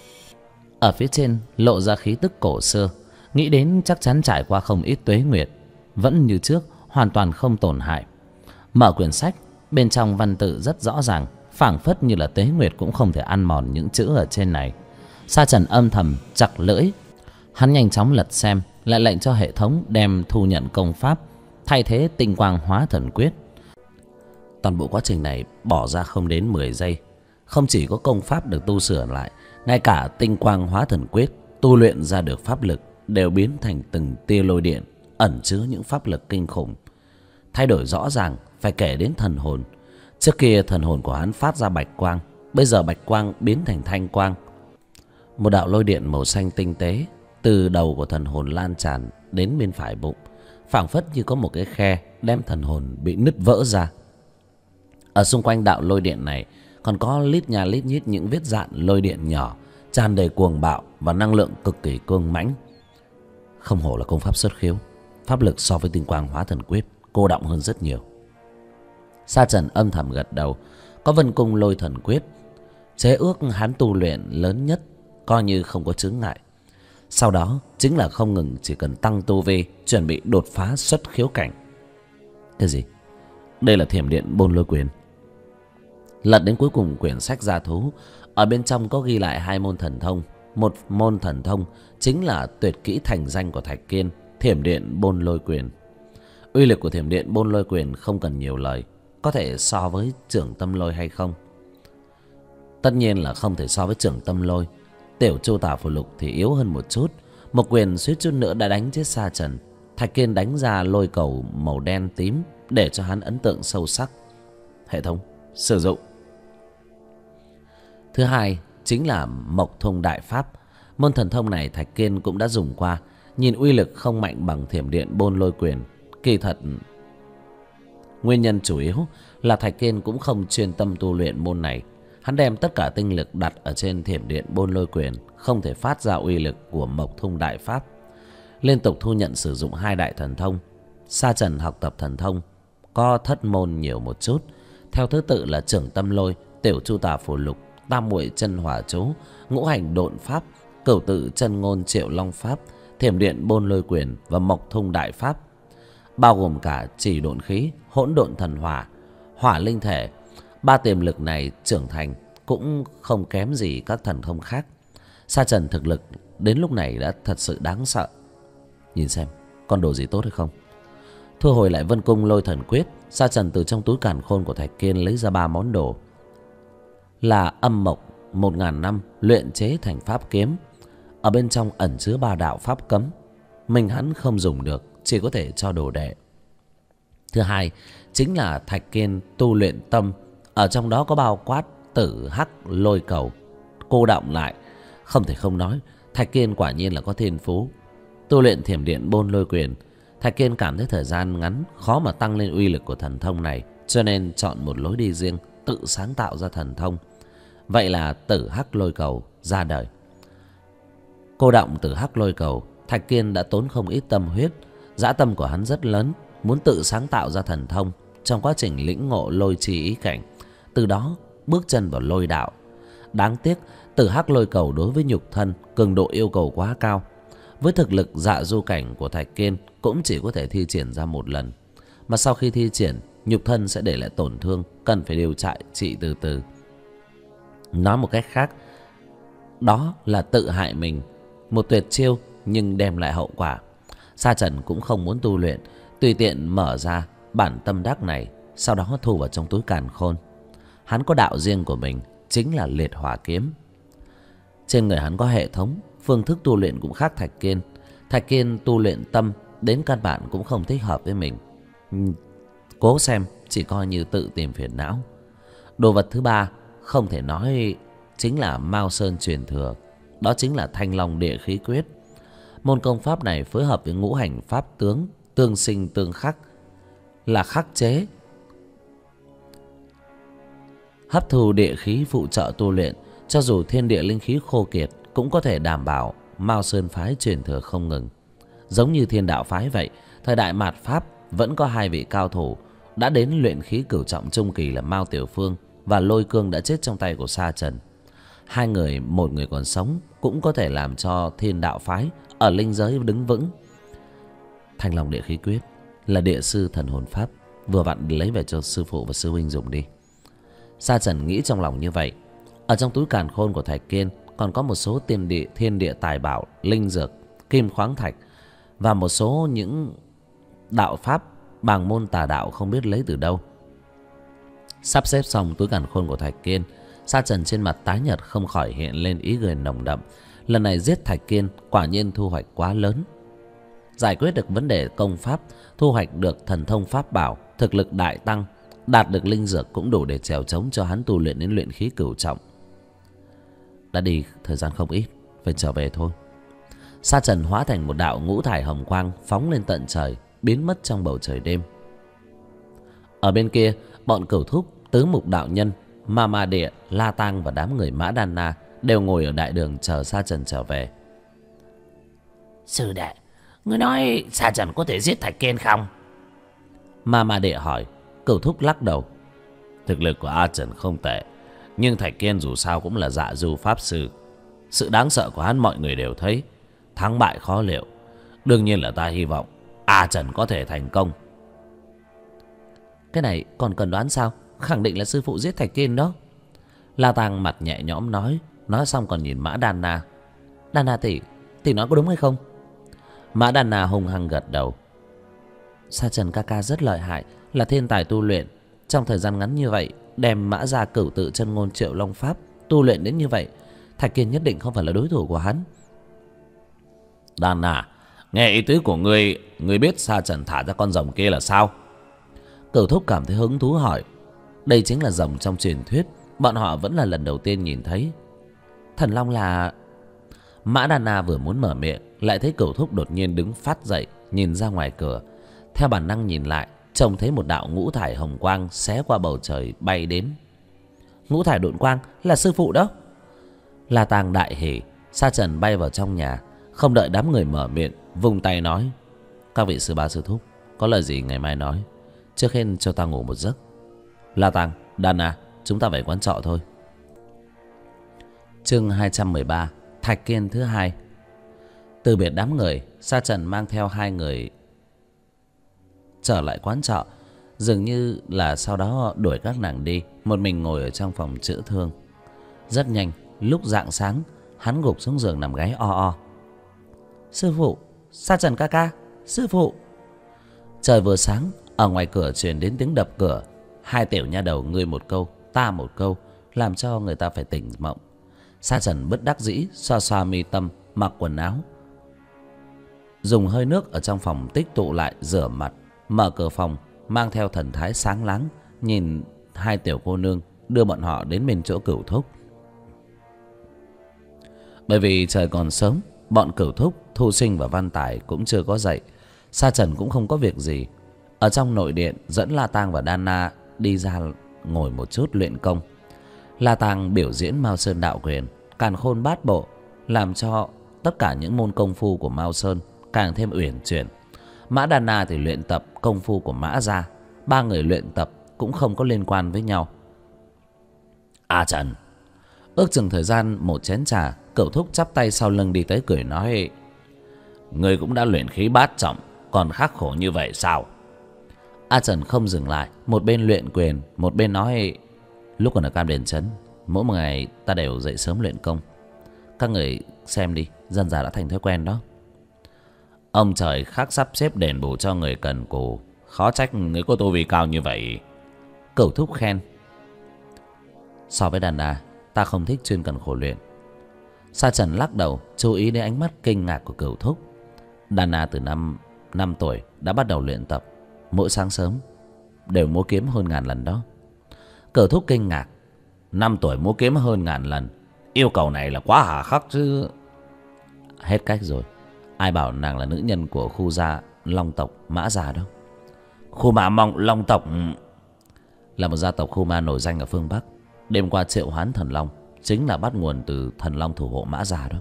Ở phía trên lộ ra khí tức cổ xưa, nghĩ đến chắc chắn trải qua không ít tuế nguyệt, vẫn như trước, hoàn toàn không tổn hại. Mở quyển sách, bên trong văn tự rất rõ ràng, phảng phất như là tuế nguyệt cũng không thể ăn mòn những chữ ở trên này. Sa Trần âm thầm chặt lưỡi, hắn nhanh chóng lật xem, lại lệnh cho hệ thống đem thu nhận công pháp, thay thế tinh quang hóa thần quyết. Toàn bộ quá trình này bỏ ra không đến 10 giây. Không chỉ có công pháp được tu sửa lại, ngay cả tinh quang hóa thần quyết tu luyện ra được pháp lực đều biến thành từng tia lôi điện, ẩn chứa những pháp lực kinh khủng. Thay đổi rõ ràng phải kể đến thần hồn. Trước kia thần hồn của hắn phát ra bạch quang, bây giờ bạch quang biến thành thanh quang. Một đạo lôi điện màu xanh tinh tế từ đầu của thần hồn lan tràn đến bên phải bụng, phảng phất như có một cái khe đem thần hồn bị nứt vỡ ra. Ở xung quanh đạo lôi điện này còn có lít nhà lít nhít những vết dạn lôi điện nhỏ, tràn đầy cuồng bạo và năng lượng cực kỳ cương mãnh. Không hổ là công pháp xuất khiếu, pháp lực so với tinh quang hóa thần quyết cô đọng hơn rất nhiều. Sa Trần âm thầm gật đầu. Có Vân Cung Lôi Thần Quyết, chế ước hắn tu luyện lớn nhất, coi như không có chướng ngại. Sau đó chính là không ngừng chỉ cần tăng tu vi, chuẩn bị đột phá xuất khiếu cảnh. Cái gì? Đây là Thiểm Điện Bôn Lôi Quyền. Lật đến cuối cùng quyển sách gia thú, ở bên trong có ghi lại 2 môn thần thông. Một môn thần thông chính là tuyệt kỹ thành danh của Thạch Kiên, Thiểm Điện Bôn Lôi Quyền. Uy lực của Thiểm Điện Bôn Lôi Quyền không cần nhiều lời. Có thể so với Trưởng Tâm Lôi hay không? Tất nhiên là không thể so với Trưởng Tâm Lôi. Tiểu Chu Tả Phù Lục thì yếu hơn một chút. Một quyền suýt chút nữa đã đánh chết Sa Trần. Thạch Kiên đánh ra lôi cầu màu đen tím để cho hắn ấn tượng sâu sắc. Hệ thống sử dụng. Thứ hai chính là Mộc Thông Đại Pháp. Môn thần thông này Thạch Kiên cũng đã dùng qua. Nhìn uy lực không mạnh bằng Thiểm Điện Bôn Lôi Quyền. Kỳ thật nguyên nhân chủ yếu là Thạch Kiên cũng không chuyên tâm tu luyện môn này. Hắn đem tất cả tinh lực đặt ở trên Thiểm Điện Bôn Lôi Quyền, không thể phát ra uy lực của Mộc Thông Đại Pháp. Liên tục thu nhận sử dụng 2 đại thần thông. Sa Trần học tập thần thông có thất môn nhiều một chút, theo thứ tự là Trưởng Tâm Lôi, Tiểu Chu Tả Phù Lục, Tam Muội Chân Hỏa Chú, Ngũ Hành Độn Pháp, Cửu Tự Chân Ngôn Triệu Long Pháp, Thiểm Điện Bôn Lôi Quyền và Mộc Thông Đại Pháp, bao gồm cả Chỉ Độn Khí, Hỗn Độn Thần Hỏa, Hỏa Linh Thể. 3 tiềm lực này trưởng thành cũng không kém gì các thần thông khác. Sa Trần thực lực đến lúc này đã thật sự đáng sợ. Nhìn xem còn đồ gì tốt hay không. Thu hồi lại Vân Cung Lôi Thần Quyết, Sa Trần từ trong túi càn khôn của Thạch Kiên lấy ra 3 món đồ. Là âm mộc 1000 năm luyện chế thành pháp kiếm. Ở bên trong ẩn chứa 3 đạo pháp cấm, mình hắn không dùng được, chỉ có thể cho đồ đệ. Thứ hai chính là Thạch Kiên tu luyện tâm. Ở trong đó có bao quát tử hắc lôi cầu, cô đọng lại. Không thể không nói, Thạch Kiên quả nhiên là có thiên phú. Tu luyện Thiểm Điện Bôn Lôi Quyền, Thạch Kiên cảm thấy thời gian ngắn khó mà tăng lên uy lực của thần thông này, cho nên chọn một lối đi riêng, tự sáng tạo ra thần thông. Vậy là tử hắc lôi cầu ra đời. Cô đọng tử hắc lôi cầu, Thạch Kiên đã tốn không ít tâm huyết. Dã tâm của hắn rất lớn, muốn tự sáng tạo ra thần thông trong quá trình lĩnh ngộ lôi chi ý cảnh, từ đó bước chân vào lôi đạo. Đáng tiếc tử hắc lôi cầu đối với nhục thân cường độ yêu cầu quá cao. Với thực lực dạ du cảnh của Thạch Kiên cũng chỉ có thể thi triển ra 1 lần, mà sau khi thi triển nhục thân sẽ để lại tổn thương, cần phải điều trị từ từ. Nói một cách khác, đó là tự hại mình. Một tuyệt chiêu nhưng đem lại hậu quả. Sa Trần cũng không muốn tu luyện, tùy tiện mở ra bản tâm đắc này, sau đó thu vào trong túi càn khôn. Hắn có đạo riêng của mình, chính là Liệt Hỏa Kiếm. Trên người hắn có hệ thống, phương thức tu luyện cũng khác Thạch Kiên. Thạch Kiên tu luyện tâm đến căn bản cũng không thích hợp với mình. Cố xem chỉ coi như tự tìm phiền não. Đồ vật thứ ba không thể nói chính là Mao Sơn truyền thừa, đó chính là Thanh Long Địa Khí Quyết. Môn công pháp này phối hợp với ngũ hành pháp tướng, tương sinh tương khắc, là khắc chế, hấp thu địa khí phụ trợ tu luyện. Cho dù thiên địa linh khí khô kiệt cũng có thể đảm bảo Mao Sơn phái truyền thừa không ngừng. Giống như Thiên Đạo phái vậy, thời đại mạt Pháp vẫn có 2 vị cao thủ đã đến luyện khí cửu trọng trung kỳ là Mao Tiểu Phương và Lôi Cương đã chết trong tay của Sa Trần. 2 người, một người còn sống cũng có thể làm cho Thiên Đạo phái ở linh giới đứng vững. Thanh Long Địa Khí Quyết là địa sư thần hồn pháp, vừa vặn lấy về cho sư phụ và sư huynh dùng đi. Sa Trần nghĩ trong lòng như vậy. Ở trong túi càn khôn của Thạch Kiên còn có một số thiên địa tài bảo, linh dược, kim khoáng thạch và một số những đạo pháp bàng môn tà đạo không biết lấy từ đâu. Sắp xếp xong túi càn khôn của Thạch Kiên, Sa Trần trên mặt tái nhợt không khỏi hiện lên ý cười nồng đậm. Lần này giết Thạch Kiên quả nhiên thu hoạch quá lớn. giải quyết được vấn đề công pháp, thu hoạch được thần thông pháp bảo, thực lực đại tăng, đạt được linh dược cũng đủ để chèo chống cho hắn tu luyện đến luyện khí cửu trọng. Đã đi thời gian không ít, phải trở về thôi. Sa trần hóa thành một đạo ngũ thải hồng quang phóng lên tận trời, biến mất trong bầu trời đêm. Ở bên kia, bọn Cửu Thúc, Tứ Mục đạo nhân, Ma Ma Địa, La Tang và đám người Mã Đan Na đều ngồi ở đại đường chờ Sa trần trở về. Sư đệ, ngươi nói Sa trần có thể giết Thạch Kiên không? Ma Ma Địa hỏi. Cửu Thúc lắc đầu. Thực lực của A Trần không tệ, nhưng Thạch Kiên dù sao cũng là dạ du pháp sư. Sự đáng sợ của hắn mọi người đều thấy, thắng bại khó liệu. Đương nhiên là ta hy vọng A Trần có thể thành công. Cái này còn cần đoán sao? Khẳng định là sư phụ giết Thạch Kiên đó. La Tang mặt nhẹ nhõm nói xong còn nhìn Mã Đan Na. Đan Na tỷ nói có đúng hay không? Mã Đan Na hung hăng gật đầu. Sa trần ca ca rất lợi hại, là thiên tài tu luyện. Trong thời gian ngắn như vậy, đem Mã gia Cửu Tự Chân Ngôn Triệu Long Pháp tu luyện đến như vậy, Thạch Kiên nhất định không phải là đối thủ của hắn. Đan Na, nghe ý tứ của ngươi biết Sa trần thả ra con rồng kia là sao? Cửu Thúc cảm thấy hứng thú hỏi. Đây chính là rồng trong truyền thuyết, bọn họ vẫn là lần đầu tiên nhìn thấy. Thần Long là... Mã Đan Na vừa muốn mở miệng, lại thấy Cửu Thúc đột nhiên đứng phát dậy, nhìn ra ngoài cửa. Theo bản năng nhìn lại, trông thấy một đạo ngũ thải hồng quang xé qua bầu trời bay đến. Ngũ thải độn quang là sư phụ đó. La Tang đại hỉ. Sa trần bay vào trong nhà, không đợi đám người mở miệng, vung tay nói: các vị sư bá sư thúc, có lời gì ngày mai nói, trước hết cho ta ngủ một giấc. La Tang, Đan Na, chúng ta về quán trọ thôi. Chương 213, Thạch Kiên thứ hai. Từ biệt đám người, Sa trần mang theo hai người trở lại quán trọ. Dường như là sau đó đuổi các nàng đi, một mình ngồi ở trong phòng chữa thương. Rất nhanh, lúc rạng sáng, hắn gục xuống giường nằm gáy o o. Sư phụ, Sa trần ca ca, sư phụ. Trời vừa sáng, ở ngoài cửa truyền đến tiếng đập cửa. Hai tiểu nha đầu ngươi một câu ta một câu, làm cho người ta phải tỉnh mộng. Sa trần bất đắc dĩ xoa xoa mi tâm, mặc quần áo, dùng hơi nước ở trong phòng tích tụ lại rửa mặt, mở cửa phòng, mang theo thần thái sáng láng, nhìn hai tiểu cô nương đưa bọn họ đến bên chỗ Cửu Thúc. Bởi vì trời còn sớm, bọn Cửu Thúc, Thu Sinh và Văn Tài cũng chưa có dậy. Sa trần cũng không có việc gì, ở trong nội điện dẫn La Tang và Đan Na đi ra ngồi một chút luyện công. La Tang biểu diễn Mao Sơn đạo quyền, càn khôn bát bộ, làm cho tất cả những môn công phu của Mao Sơn càng thêm uyển chuyển. Mã Đan Na thì luyện tập công phu của Mã gia. Ba người luyện tập cũng không có liên quan với nhau. A Trần, ước chừng thời gian một chén trà, Cửu Thúc chắp tay sau lưng đi tới cười nói: ngươi cũng đã luyện khí bát trọng, còn khắc khổ như vậy sao? A Trần không dừng lại, một bên luyện quyền, một bên nói: lúc còn ở Cam Đền Trấn, mỗi một ngày ta đều dậy sớm luyện công. Các người xem đi, dần dà đã thành thói quen đó. Ông trời khắc sắp xếp đền bù cho người cần cù, khó trách người có tu vi cao như vậy. Cửu Thúc khen. So với Đàn Na, ta không thích chuyên cần khổ luyện. Sa trần lắc đầu, chú ý đến ánh mắt kinh ngạc của Cửu Thúc. Đàn Na từ năm tuổi đã bắt đầu luyện tập, mỗi sáng sớm đều múa kiếm hơn 1000 lần đó. Cửu Thúc kinh ngạc. 5 tuổi múa kiếm hơn 1000 lần, yêu cầu này là quá hà khắc chứ. Hết cách rồi, ai bảo nàng là nữ nhân của khu gia Long tộc Mã gia đâu. Khu Mã Mong Long tộc là một gia tộc khu ma nổi danh ở phương Bắc. Đêm qua triệu hoán thần long chính là bắt nguồn từ thần long thủ hộ Mã gia đó.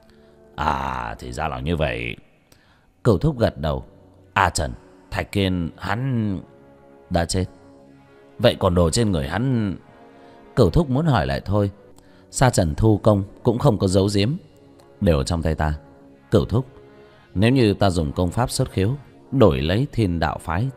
À, thì ra là như vậy. Cửu Thúc gật đầu. A Trần, Thạch Kiên hắn đã chết. Vậy còn đồ trên người hắn? Cửu Thúc muốn hỏi lại thôi. Sa trần thu công cũng không có giấu giếm, đều ở trong tay ta. Cửu Thúc, nếu như ta dùng công pháp xuất khiếu đổi lấy Thiên Đạo phái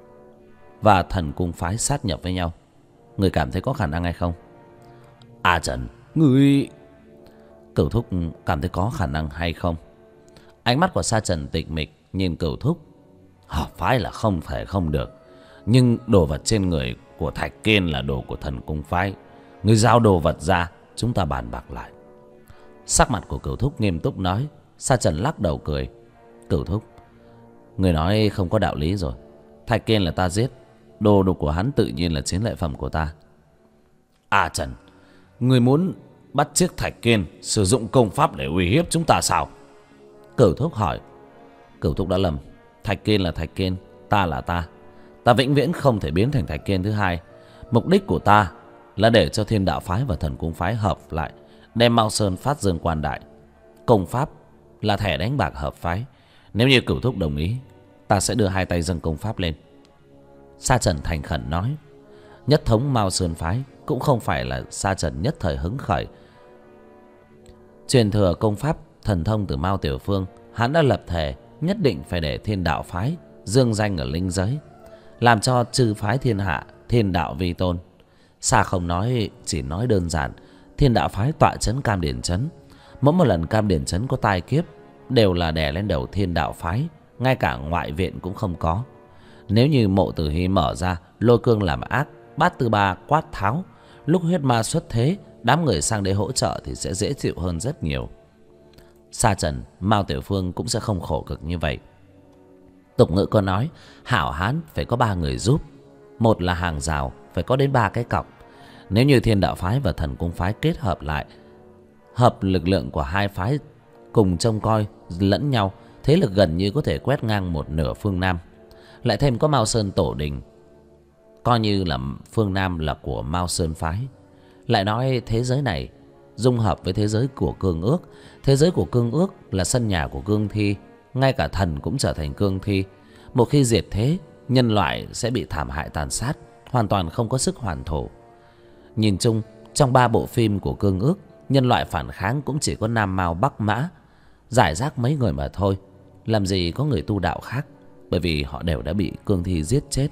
và Thần Cung phái sát nhập với nhau, người cảm thấy có khả năng hay không? A Trần, người... Cửu Thúc cảm thấy có khả năng hay không? Ánh mắt của Sa trần tịch mịch nhìn Cửu Thúc. Phái là không thể không được, nhưng đồ vật trên người của Thạch Kiên là đồ của Thần Cung phái. Người giao đồ vật ra, chúng ta bàn bạc lại. Sắc mặt của Cửu Thúc nghiêm túc nói. Sa trần lắc đầu cười. Cửu Thúc, Người nói không có đạo lý rồi. Thạch Kiên là ta giết, đồ của hắn tự nhiên là chiến lợi phẩm của ta. À Trần, người muốn bắt chiếc Thạch Kiên sử dụng công pháp để uy hiếp chúng ta sao? Cửu Thúc hỏi. Cửu Thúc đã lầm. Thạch Kiên là Thạch Kiên, ta là ta. Ta vĩnh viễn không thể biến thành Thạch Kiên thứ hai. Mục đích của ta là để cho Thiên Đạo Phái và Thần Cung Phái hợp lại, đem Mao Sơn phát dương quan đại. Công pháp là thẻ đánh bạc hợp phái. Nếu như Cửu Thúc đồng ý, ta sẽ đưa hai tay dâng công pháp lên. Sa Trần thành khẩn nói. Nhất thống Mao Sơn Phái cũng không phải là Sa Trần nhất thời hứng khởi. Truyền thừa công pháp thần thông từ Mao Tiểu Phương, hắn đã lập thề nhất định phải để Thiên Đạo Phái dương danh ở linh giới, làm cho chư phái thiên hạ thiên đạo vi tôn. Sa không nói, chỉ nói đơn giản. Thiên Đạo Phái tọa trấn Cam Điền Trấn, mỗi một lần Cam Điền Trấn có tai kiếp đều là đè lên đầu Thiên Đạo Phái, ngay cả ngoại viện cũng không có. Nếu như Mộ Tử Hy mở ra lôi cương làm ác, Bát Tư Ba quát tháo, lúc huyết ma xuất thế, đám người sang đây hỗ trợ thì sẽ dễ chịu hơn rất nhiều. Sa Trần, Mao Tiểu Phương cũng sẽ không khổ cực như vậy. Tục ngữ có nói, hảo hán phải có 3 người giúp, một là hàng rào phải có đến 3 cái cọc. Nếu như Thiên Đạo Phái và Thần Cung Phái kết hợp lại, hợp lực lượng của hai phái cùng trông coi lẫn nhau, thế lực gần như có thể quét ngang một nửa phương Nam. Lại thêm có Mao Sơn Tổ Đình, coi như là phương Nam là của Mao Sơn Phái. Lại nói thế giới này dung hợp với thế giới của Cương Ước. Thế giới của Cương Ước là sân nhà của cương thi, ngay cả thần cũng trở thành cương thi. Một khi diệt thế, nhân loại sẽ bị thảm hại tàn sát, hoàn toàn không có sức hoàn thổ. Nhìn chung, trong 3 bộ phim của Cương Ước, nhân loại phản kháng cũng chỉ có Nam Mao Bắc Mã, giải rác mấy người mà thôi. Làm gì có người tu đạo khác, bởi vì họ đều đã bị cương thi giết chết.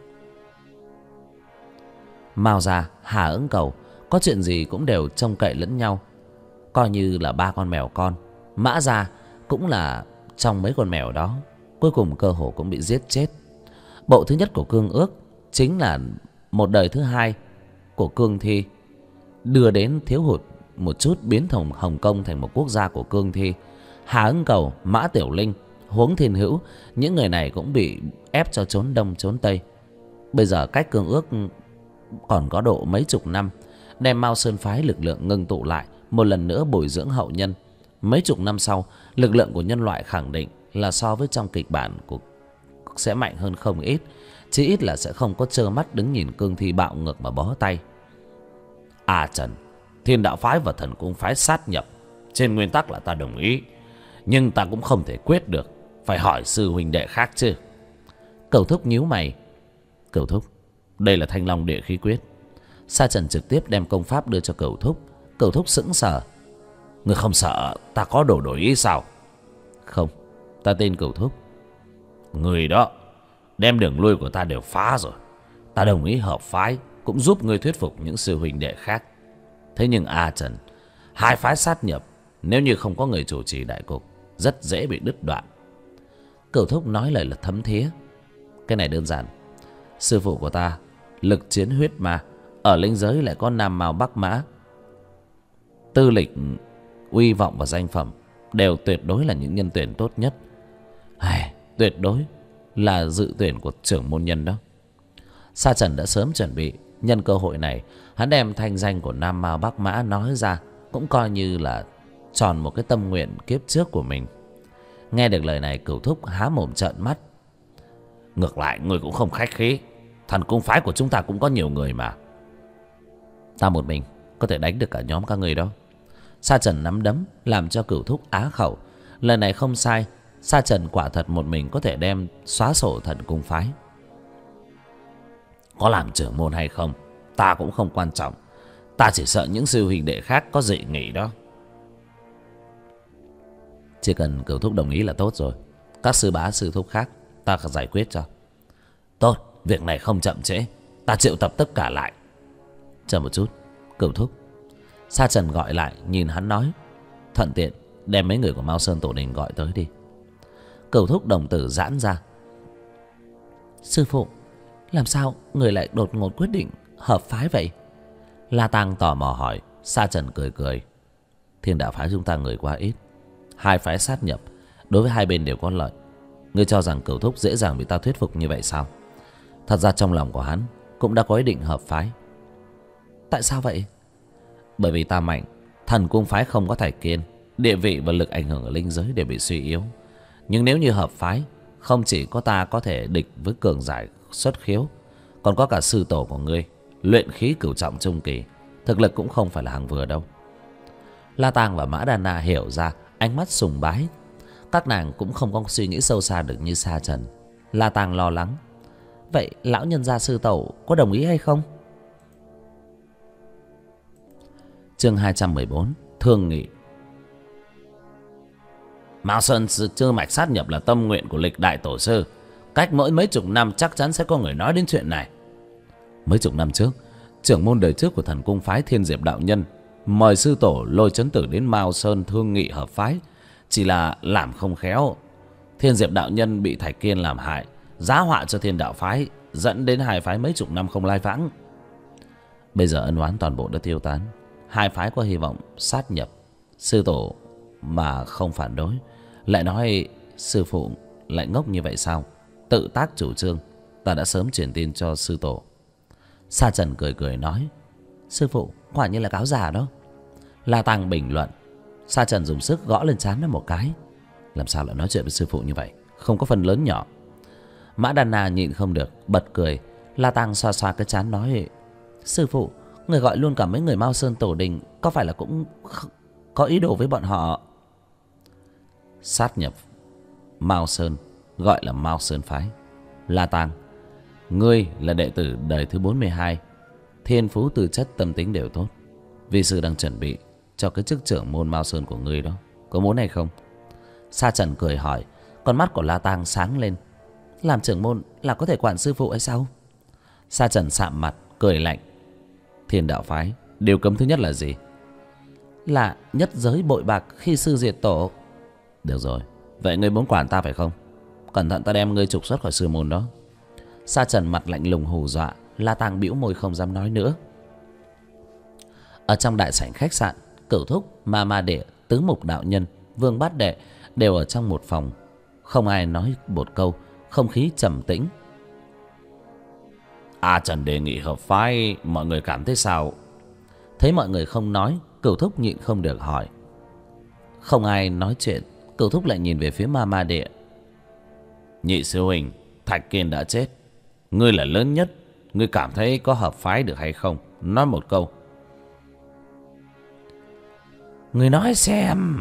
Mao gia, Hà Ứng Cầu có chuyện gì cũng đều trông cậy lẫn nhau, coi như là 3 con mèo con. Mã gia cũng là trong mấy con mèo đó, cuối cùng cơ hồ cũng bị giết chết. Bộ thứ nhất của Cương Ước chính là một đời thứ hai của cương thi, đưa đến thiếu hụt một chút, biến Hồng Kông thành một quốc gia của cương thi. Hà Ứng Cầu, Mã Tiểu Linh, Huống Thiên Hữu, những người này cũng bị ép cho trốn đông trốn tây. Bây giờ cách Cương Ước còn có độ mấy chục năm, đem Mao Sơn Phái lực lượng ngưng tụ lại, một lần nữa bồi dưỡng hậu nhân. Mấy chục năm sau, lực lượng của nhân loại khẳng định là so với trong kịch bản của sẽ mạnh hơn không ít, chỉ ít là sẽ không có trơ mắt đứng nhìn cương thi bạo ngược mà bó tay. À Trần, Thiên Đạo Phái và Thần Cung Phái sát nhập, trên nguyên tắc là ta đồng ý, nhưng ta cũng không thể quyết được, phải hỏi sư huynh đệ khác chứ. Cửu Thúc nhíu mày. Cửu Thúc, đây là Thanh Long Địa Khí Quyết. Sa Trần trực tiếp đem công pháp đưa cho Cửu Thúc. Cửu Thúc sững sờ. Người không sợ ta có đồ đổi ý sao? Không, ta tin Cửu Thúc. Người đó đem đường lui của ta đều phá rồi, ta đồng ý hợp phái, cũng giúp ngươi thuyết phục những sư huynh đệ khác. Thế nhưng A Trần, hai phái sát nhập, nếu như không có người chủ trì đại cục, rất dễ bị đứt đoạn. Cửu Thúc nói lời là thấm thía. Cái này đơn giản. Sư phụ của ta lực chiến huyết ma, ở linh giới lại có Nam Mao Bắc Mã, tư lịch, uy vọng và danh phẩm đều tuyệt đối là những nhân tuyển tốt nhất. Tuyệt đối là dự tuyển của trưởng môn nhân đó. Sa Trần đã sớm chuẩn bị, nhân cơ hội này hắn đem thanh danh của Nam Mao Bắc Mã nói ra, cũng coi như là tròn một cái tâm nguyện kiếp trước của mình. Nghe được lời này, Cửu Thúc há mồm trợn mắt. Ngược lại người cũng không khách khí, Thần Cung Phái của chúng ta cũng có nhiều người mà. Ta một mình có thể đánh được cả nhóm các người đó. Sa Trần nắm đấm làm cho Cửu Thúc á khẩu. Lời này không sai, Sa Trần quả thật một mình có thể đem xóa sổ Thần Cung Phái. Có làm trưởng môn hay không ta cũng không quan trọng, ta chỉ sợ những sư huynh đệ khác có dị nghị đó. Chỉ cần Cửu Thúc đồng ý là tốt rồi. Các sư bá sư thúc khác ta giải quyết cho. Tốt, việc này không chậm trễ, ta triệu tập tất cả lại. Chờ một chút, Cửu Thúc. Sa Trần gọi lại, nhìn hắn nói, thuận tiện đem mấy người của Mao Sơn Tổ Đình gọi tới đi. Cửu Thúc đồng tử giãn ra. Sư phụ, làm sao người lại đột ngột quyết định hợp phái vậy? La Tăng tò mò hỏi. Sa Trần cười cười. Thiên Đạo Phái chúng ta người quá ít, hai phái sát nhập đối với hai bên đều có lợi. Ngươi cho rằng Cửu thúc dễ dàng bị ta thuyết phục như vậy sao? Thật ra trong lòng của hắn cũng đã có ý định hợp phái. Tại sao vậy? Bởi vì ta mạnh, Thần Cung phái không có Thạch Kiên, địa vị và lực ảnh hưởng ở linh giới đều bị suy yếu. Nhưng nếu như hợp phái, không chỉ có ta có thể địch với cường giải xuất khiếu, còn có cả sư tổ của ngươi, luyện khí cửu trọng trung kỳ, thực lực cũng không phải là hàng vừa đâu. La Tang và Mã Đa Na hiểu ra, ánh mắt sùng bái. Các nàng cũng không có suy nghĩ sâu xa được như Sa Trần. La Tang lo lắng. Vậy lão nhân gia sư tổ có đồng ý hay không? Chương 214, thương nghị. Mao Sơn Chư Mạch sát nhập là tâm nguyện của lịch đại tổ sư. Cách mỗi mấy chục năm chắc chắn sẽ có người nói đến chuyện này. Mấy chục năm trước, trưởng môn đời trước của Thần Cung phái Thiên Diệp đạo nhân mời sư tổ Lôi Chấn Tử đến Mao Sơn thương nghị hợp phái. Chỉ là làm không khéo, Thiên Diệp đạo nhân bị Thạch Kiên làm hại, giá họa cho Thiên đạo phái, dẫn đến hai phái mấy chục năm không lai vãng. Bây giờ ân oán toàn bộ đã tiêu tán, hai phái có hy vọng sát nhập. Sư tổ mà không phản đối, lại nói sư phụ lại ngốc như vậy sao? Tự tác chủ trương, ta đã sớm truyền tin cho sư tổ. Sa Trần cười cười nói, sư phụ quả như là cáo già đó. La Tăng bình luận. Sa Trần dùng sức gõ lên trán nó một cái. Làm sao lại nói chuyện với sư phụ như vậy, không có phần lớn nhỏ. Mã Đan Na nhịn không được bật cười. La Tăng xoa xoa cái trán nói, sư phụ, người gọi luôn cả mấy người Mao Sơn tổ đình, có phải là cũng có ý đồ với bọn họ? Sát nhập Mao Sơn, gọi là Mao Sơn phái. La Tăng, ngươi là đệ tử đời thứ 42, thiên phú tư chất tâm tính đều tốt. Vi sư đang chuẩn bị cho cái chức trưởng môn Mao Sơn của ngươi đó, có muốn hay không? Sa Trần cười hỏi. Con mắt của La Tăng sáng lên. Làm trưởng môn là có thể quản sư phụ hay sao? Sa Trần sạm mặt cười lạnh. Thiên đạo phái điều cấm thứ nhất là gì? Là nhất giới bội bạc khi sư diệt tổ. Được rồi, vậy ngươi muốn quản ta phải không? Cẩn thận ta đem ngươi trục xuất khỏi sư môn đó. Sa Trần mặt lạnh lùng hù dọa. La Tăng bĩu môi không dám nói nữa. Ở trong đại sảnh khách sạn, Cửu thúc, Ma Ma Đệ, Tứ Mục đạo nhân, Vương Bát Đệ đều ở trong một phòng. Không ai nói một câu, không khí trầm tĩnh. Trần đề nghị hợp phái, mọi người cảm thấy sao? Thấy mọi người không nói, Cửu thúc nhịn không được hỏi. Không ai nói chuyện, Cửu thúc lại nhìn về phía Ma Ma Đệ. Nhị sư huynh, Thạch Kiên đã chết, ngươi là lớn nhất, ngươi cảm thấy có hợp phái được hay không? Nói một câu. Ngươi nói xem.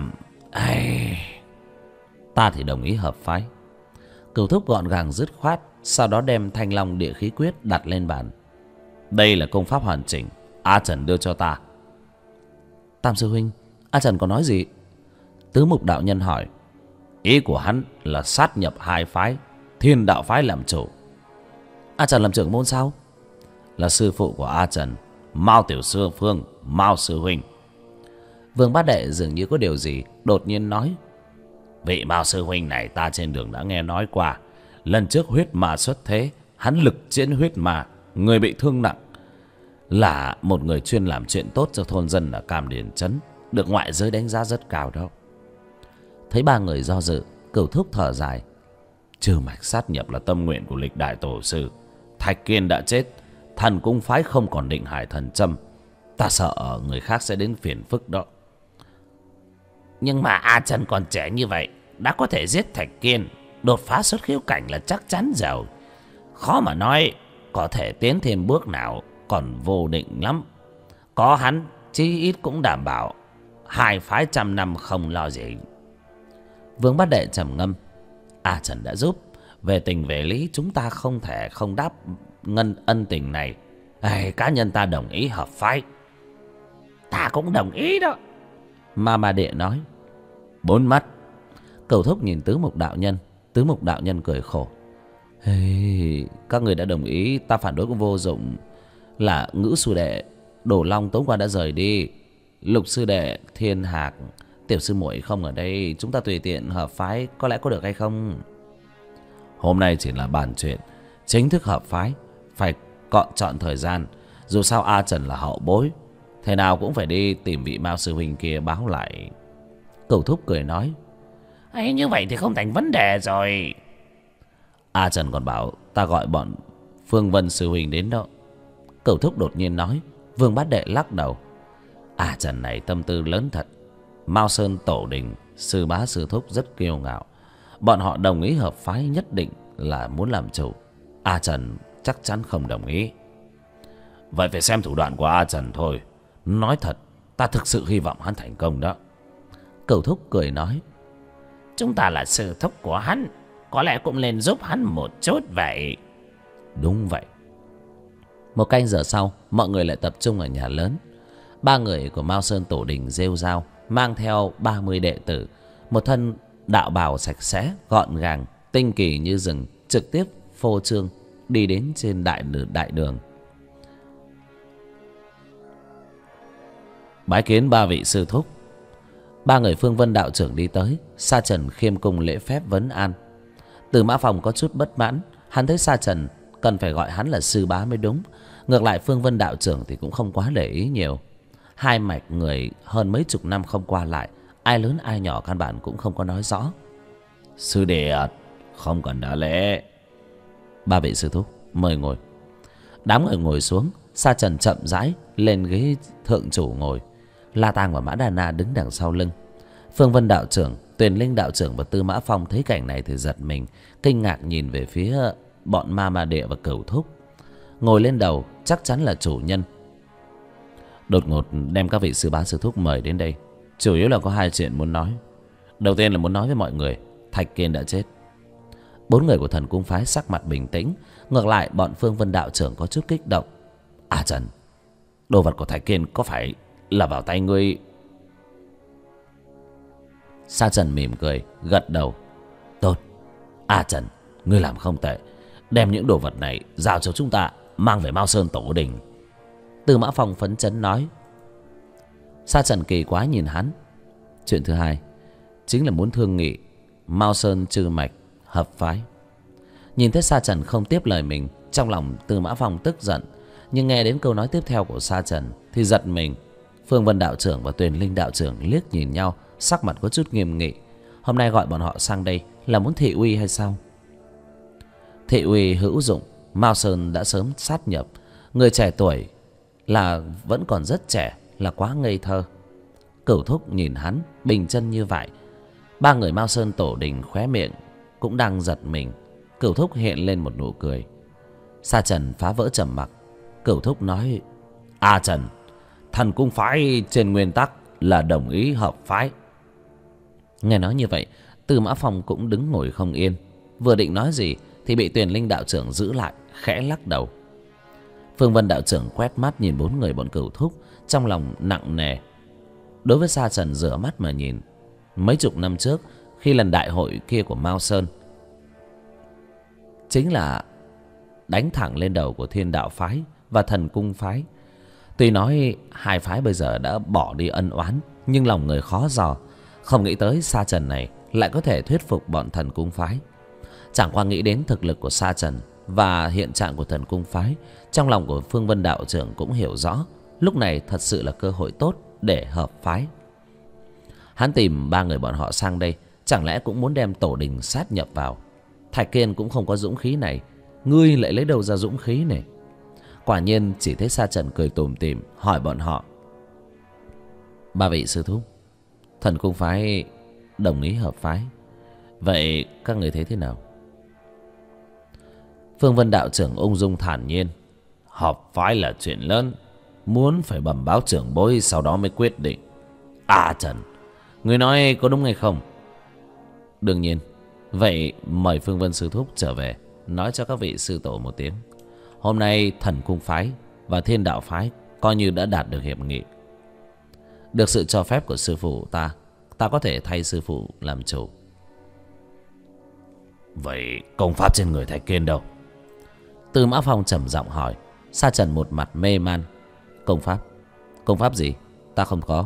Ta thì đồng ý hợp phái. Cửu thúc gọn gàng dứt khoát, sau đó đem Thanh Long Địa Khí Quyết đặt lên bàn. Đây là công pháp hoàn chỉnh, Trần đưa cho ta. Tam sư huynh, Trần có nói gì? Tứ Mục đạo nhân hỏi. Ý của hắn là sát nhập hai phái, Thiên đạo phái làm chủ. Trần làm trưởng môn sao? Là sư phụ của Trần, Mao tiểu sư phương, Mao sư huynh. Vương Bát Đệ dường như có điều gì đột nhiên nói. Vị Mao sư huynh này ta trên đường đã nghe nói qua. Lần trước huyết ma xuất thế, hắn lực chiến huyết ma, người bị thương nặng, là một người chuyên làm chuyện tốt cho thôn dân ở Cam Điền Trấn, được ngoại giới đánh giá rất cao đó. Thấy ba người do dự, Cửu thúc thở dài. Chư mạch sát nhập là tâm nguyện của lịch đại tổ sư. Thạch Kiên đã chết, Thần Cung phái không còn định hải thần châm, ta sợ người khác sẽ đến phiền phức đó. Nhưng mà Trần còn trẻ như vậy, đã có thể giết Thạch Kiên, đột phá xuất khiếu cảnh là chắc chắn rồi. Khó mà nói có thể tiến thêm bước nào, còn vô định lắm. Có hắn, chí ít cũng đảm bảo hai phái trăm năm không lo gì. Vương Bát Đệ trầm ngâm. Trần đã giúp, về tình về lý chúng ta không thể không đáp ân tình này. Cá nhân ta đồng ý hợp phái. Ta cũng đồng ý đó, Ma Ma Đệ nói. Bốn mắt. Cửu thúc nhìn Tứ Mục đạo nhân. Tứ Mục đạo nhân cười khổ. Các người đã đồng ý, ta phản đối cũng vô dụng. Là Ngũ sư đệ Đổ Long tối qua đã rời đi, Lục sư đệ Thiên Hạc, tiểu sư muội không ở đây, chúng ta tùy tiện hợp phái có lẽ có được hay không? Hôm nay chỉ là bàn chuyện, chính thức hợp phái phải chọn thời gian. Dù sao Trần là hậu bối, thế nào cũng phải đi tìm vị Mao sư huynh kia báo lại. Cửu thúc cười nói. Như vậy thì không thành vấn đề rồi. A Trần còn bảo ta gọi bọn Phương Vân sư huynh đến đó. Cửu thúc đột nhiên nói. Vương Bát Đệ lắc đầu. A Trần này tâm tư lớn thật. Mao Sơn tổ đình, sư bá sư thúc rất kiêu ngạo. Bọn họ đồng ý hợp phái nhất định là muốn làm chủ. A Trần chắc chắn không đồng ý. Vậy phải xem thủ đoạn của A Trần thôi. Nói thật, ta thực sự hy vọng hắn thành công đó. Cửu thúc cười nói. Chúng ta là sư thúc của hắn, có lẽ cũng nên giúp hắn một chút vậy. Đúng vậy. Một canh giờ sau, mọi người lại tập trung ở nhà lớn. Ba người của Mao Sơn tổ đình rêu rao, mang theo 30 đệ tử, một thân đạo bào sạch sẽ, gọn gàng, tinh kỳ như rừng, trực tiếp phô trương đi đến trên đại đường. Bái kiến ba vị sư thúc. Ba người Phương Vân đạo trưởng đi tới. Sa Trần khiêm cung lễ phép vấn an. Từ Mã Phòng có chút bất mãn. Hắn thấy Sa Trần cần phải gọi hắn là sư bá mới đúng. Ngược lại Phương Vân đạo trưởng thì cũng không quá để ý nhiều. Hai mạch người hơn mấy chục năm không qua lại, ai lớn ai nhỏ căn bản cũng không có nói rõ. Sư đệ không cần đa lễ. Ba vị sư thúc mời ngồi. Đám người ngồi xuống. Sa Trần chậm rãi lên ghế thượng chủ ngồi. La Tang và Mã Đà Na đứng đằng sau lưng. Phương Vân đạo trưởng, Tuyền Linh đạo trưởng và Tư Mã Phong thấy cảnh này thì giật mình, kinh ngạc nhìn về phía bọn Ma Ma Địa và Cửu Thúc. Ngồi lên đầu chắc chắn là chủ nhân. Đột ngột đem các vị sư bá sư thúc mời đến đây, chủ yếu là có hai chuyện muốn nói. Đầu tiên là muốn nói với mọi người Thạch Kiên đã chết. Bốn người của Thần Cung phái sắc mặt bình tĩnh. Ngược lại bọn Phương Vân đạo trưởng có chút kích động. À Trần, đồ vật của Thạch Kiên có phải là vào tay ngươi? Sa Trần mỉm cười gật đầu. Tốt. À Trần, ngươi làm không tệ. Đem những đồ vật này giao cho chúng ta, mang về Mao Sơn tổ đình. Tư Mã Phong phấn chấn nói. Sa Trần kỳ quá nhìn hắn. Chuyện thứ hai chính là muốn thương nghị Mao Sơn trừ mạch hợp phái. Nhìn thấy Sa Trần không tiếp lời mình, trong lòng Tư Mã Phong tức giận. Nhưng nghe đến câu nói tiếp theo của Sa Trần thì giật mình. Phương Vân đạo trưởng và Tuyền Linh đạo trưởng liếc nhìn nhau, sắc mặt có chút nghiêm nghị. Hôm nay gọi bọn họ sang đây là muốn thị uy hay sao? Thị uy hữu dụng. Mao Sơn đã sớm sát nhập. Người trẻ tuổi là vẫn còn rất trẻ, là quá ngây thơ. Cửu Thúc nhìn hắn bình chân như vậy. Ba người Mao Sơn tổ đình khóe miệng cũng đang giật mình. Cửu Thúc hiện lên một nụ cười. Sa Trần phá vỡ trầm mặc. Cửu Thúc nói. A Trần, Thần Cung phái trên nguyên tắc là đồng ý hợp phái. Nghe nói như vậy, Tư Mã Phong cũng đứng ngồi không yên. Vừa định nói gì thì bị Tuyền Linh đạo trưởng giữ lại, khẽ lắc đầu. Phương Vân đạo trưởng quét mắt nhìn bốn người bọn Cửu Thúc, trong lòng nặng nề. Đối với Sa Trần rửa mắt mà nhìn. Mấy chục năm trước, khi lần đại hội kia của Mao Sơn, chính là đánh thẳng lên đầu của Thiên Đạo phái và Thần Cung phái. Tuy nói hai phái bây giờ đã bỏ đi ân oán, nhưng lòng người khó dò. Không nghĩ tới Sa Trần này lại có thể thuyết phục bọn Thần Cung phái. Chẳng qua nghĩ đến thực lực của Sa Trần và hiện trạng của Thần Cung phái, trong lòng của Phương Vân đạo trưởng cũng hiểu rõ lúc này thật sự là cơ hội tốt để hợp phái. Hắn tìm ba người bọn họ sang đây, chẳng lẽ cũng muốn đem tổ đình sát nhập vào? Thạch Kiên cũng không có dũng khí này, ngươi lại lấy đâu ra dũng khí này? Quả nhiên chỉ thấy Sa Trần cười tủm tỉm hỏi bọn họ. Ba vị sư thúc, Thần Cung phái đồng ý hợp phái, vậy các người thấy thế nào? Phương Vân đạo trưởng ung dung thản nhiên. Hợp phái là chuyện lớn, muốn phải bẩm báo trưởng bối sau đó mới quyết định. À Trần, người nói có đúng hay không? Đương nhiên. Vậy mời Phương Vân sư thúc trở về, nói cho các vị sư tổ một tiếng. Hôm nay Thần Cung phái và Thiên Đạo phái coi như đã đạt được hiệp nghị. Được sự cho phép của sư phụ ta có thể thay sư phụ làm chủ. Vậy công pháp trên người Thạch Kiên đâu? Tư Mã Phong trầm giọng hỏi. Sa Trần một mặt mê man. Công pháp? Công pháp gì? Ta không có.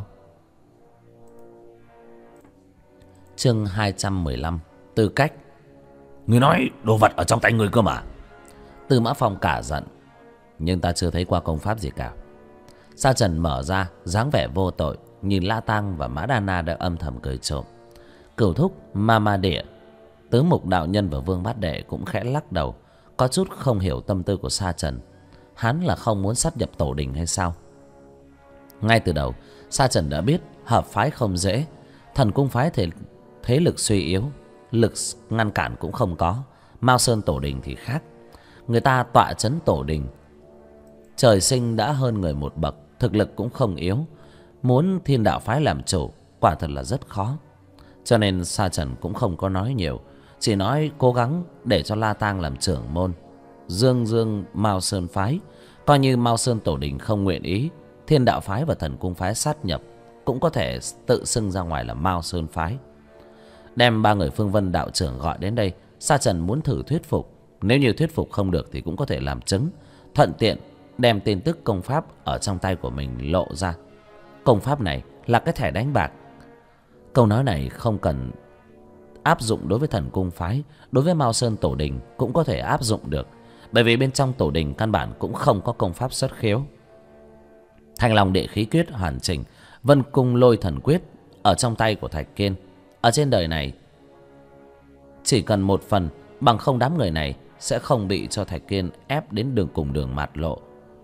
Chương 215. Tư cách. Người nói đồ vật ở trong tay người cơ mà. Tư Mã Phong cả giận. Nhưng ta chưa thấy qua công pháp gì cả. Sa Trần mở ra dáng vẻ vô tội, nhìn La Tang và Mã Đa Na đã âm thầm cười trộm. Cửu Thúc, Ma Ma Địa Tứ Mục đạo nhân và Vương Bát Đệ cũng khẽ lắc đầu, có chút không hiểu tâm tư của Sa Trần. Hắn là không muốn sát nhập tổ đình hay sao? Ngay từ đầu Sa Trần đã biết hợp phái không dễ. Thần Cung phái thế lực suy yếu, lực ngăn cản cũng không có. Mao Sơn tổ đình thì khác, người ta tọa trấn tổ đình, trời sinh đã hơn người một bậc, thực lực cũng không yếu. Muốn Thiên Đạo phái làm chủ quả thật là rất khó. Cho nên Sa Trần cũng không có nói nhiều, chỉ nói cố gắng để cho La Tang làm trưởng môn, dương Mao Sơn phái. Coi như Mao Sơn tổ đình không nguyện ý, Thiên Đạo phái và Thần Cung phái sát nhập, cũng có thể tự xưng ra ngoài là Mao Sơn phái. Đem ba người Phương Vân đạo trưởng gọi đến đây, Sa Trần muốn thử thuyết phục. Nếu như thuyết phục không được thì cũng có thể làm chứng, thuận tiện đem tin tức công pháp ở trong tay của mình lộ ra. Công pháp này là cái thẻ đánh bạc. Câu nói này không cần áp dụng đối với Thần Cung phái, đối với Mao Sơn tổ đình cũng có thể áp dụng được, bởi vì bên trong tổ đình căn bản cũng không có công pháp xuất khiếu. Thanh Long Địa Khí Quyết hoàn chỉnh, Vân Cung Lôi Thần Quyết ở trong tay của Thạch Kiên. Ở trên đời này chỉ cần một phần, bằng không đám người này sẽ không bị cho Thạch Kiên ép đến đường cùng đường mạt lộ.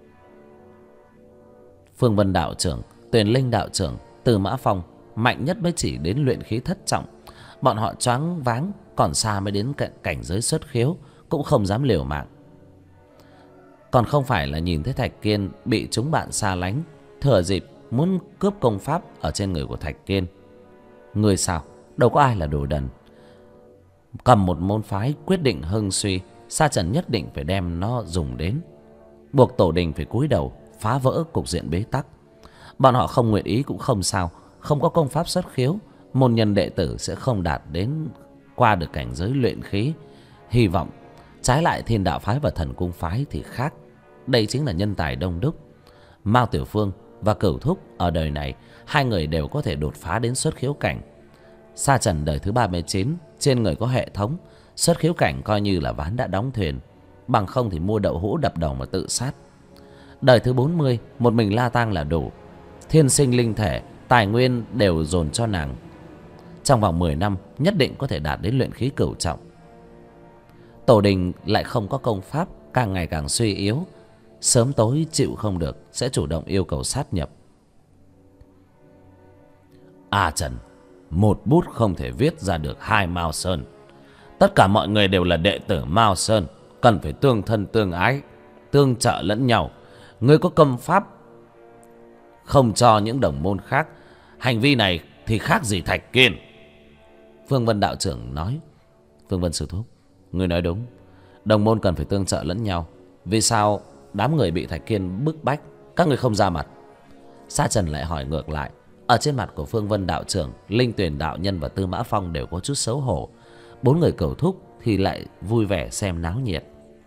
Phương Vân đạo trưởng, Tuyền Linh đạo trưởng, Từ Mã Phong mạnh nhất mới chỉ đến luyện khí thất trọng. Bọn họ choáng váng, còn xa mới đến cảnh giới xuất khiếu, cũng không dám liều mạng. Còn không phải là nhìn thấy Thạch Kiên bị chúng bạn xa lánh, thừa dịp muốn cướp công pháp ở trên người của Thạch Kiên. Người sao, đâu có ai là đồ đần. Cầm một môn phái quyết định hưng suy, Sa Trần nhất định phải đem nó dùng đến, buộc tổ đình phải cúi đầu, phá vỡ cục diện bế tắc. Bọn họ không nguyện ý cũng không sao, không có công pháp xuất khiếu, môn nhân đệ tử sẽ không đạt đến qua được cảnh giới luyện khí. Hy vọng. Trái lại Thiên Đạo phái và Thần Cung phái thì khác, đây chính là nhân tài đông đúc. Mao Tiểu Phương và Cửu Thúc ở đời này, hai người đều có thể đột phá đến xuất khiếu cảnh. Sa Trần đời thứ 39, trên người có hệ thống, xuất khiếu cảnh coi như là ván đã đóng thuyền, bằng không thì mua đậu hũ đập đầu mà tự sát. Đời thứ 40, một mình La Tang là đủ. Thiên sinh linh thể, tài nguyên đều dồn cho nàng. Trong vòng 10 năm nhất định có thể đạt đến luyện khí cửu trọng. Tổ đình lại không có công pháp, càng ngày càng suy yếu, sớm tối chịu không được sẽ chủ động yêu cầu sát nhập. Trần, một bút không thể viết ra được hai Mao Sơn. Tất cả mọi người đều là đệ tử Mao Sơn, cần phải tương thân tương ái, tương trợ lẫn nhau. Ngươi có công pháp không cho những đồng môn khác, hành vi này thì khác gì Thạch Kiên. Phương Vân đạo trưởng nói. Phương Vân sư thúc, ngươi nói đúng, đồng môn cần phải tương trợ lẫn nhau. Vì sao đám người bị Thạch Kiên bức bách, các ngươi không ra mặt? Sa Trần lại hỏi ngược lại. Ở trên mặt của Phương Vân đạo trưởng, Linh Tuyền đạo nhân và Tư Mã Phong đều có chút xấu hổ. Bốn người Cửu Thúc thì lại vui vẻ xem náo nhiệt.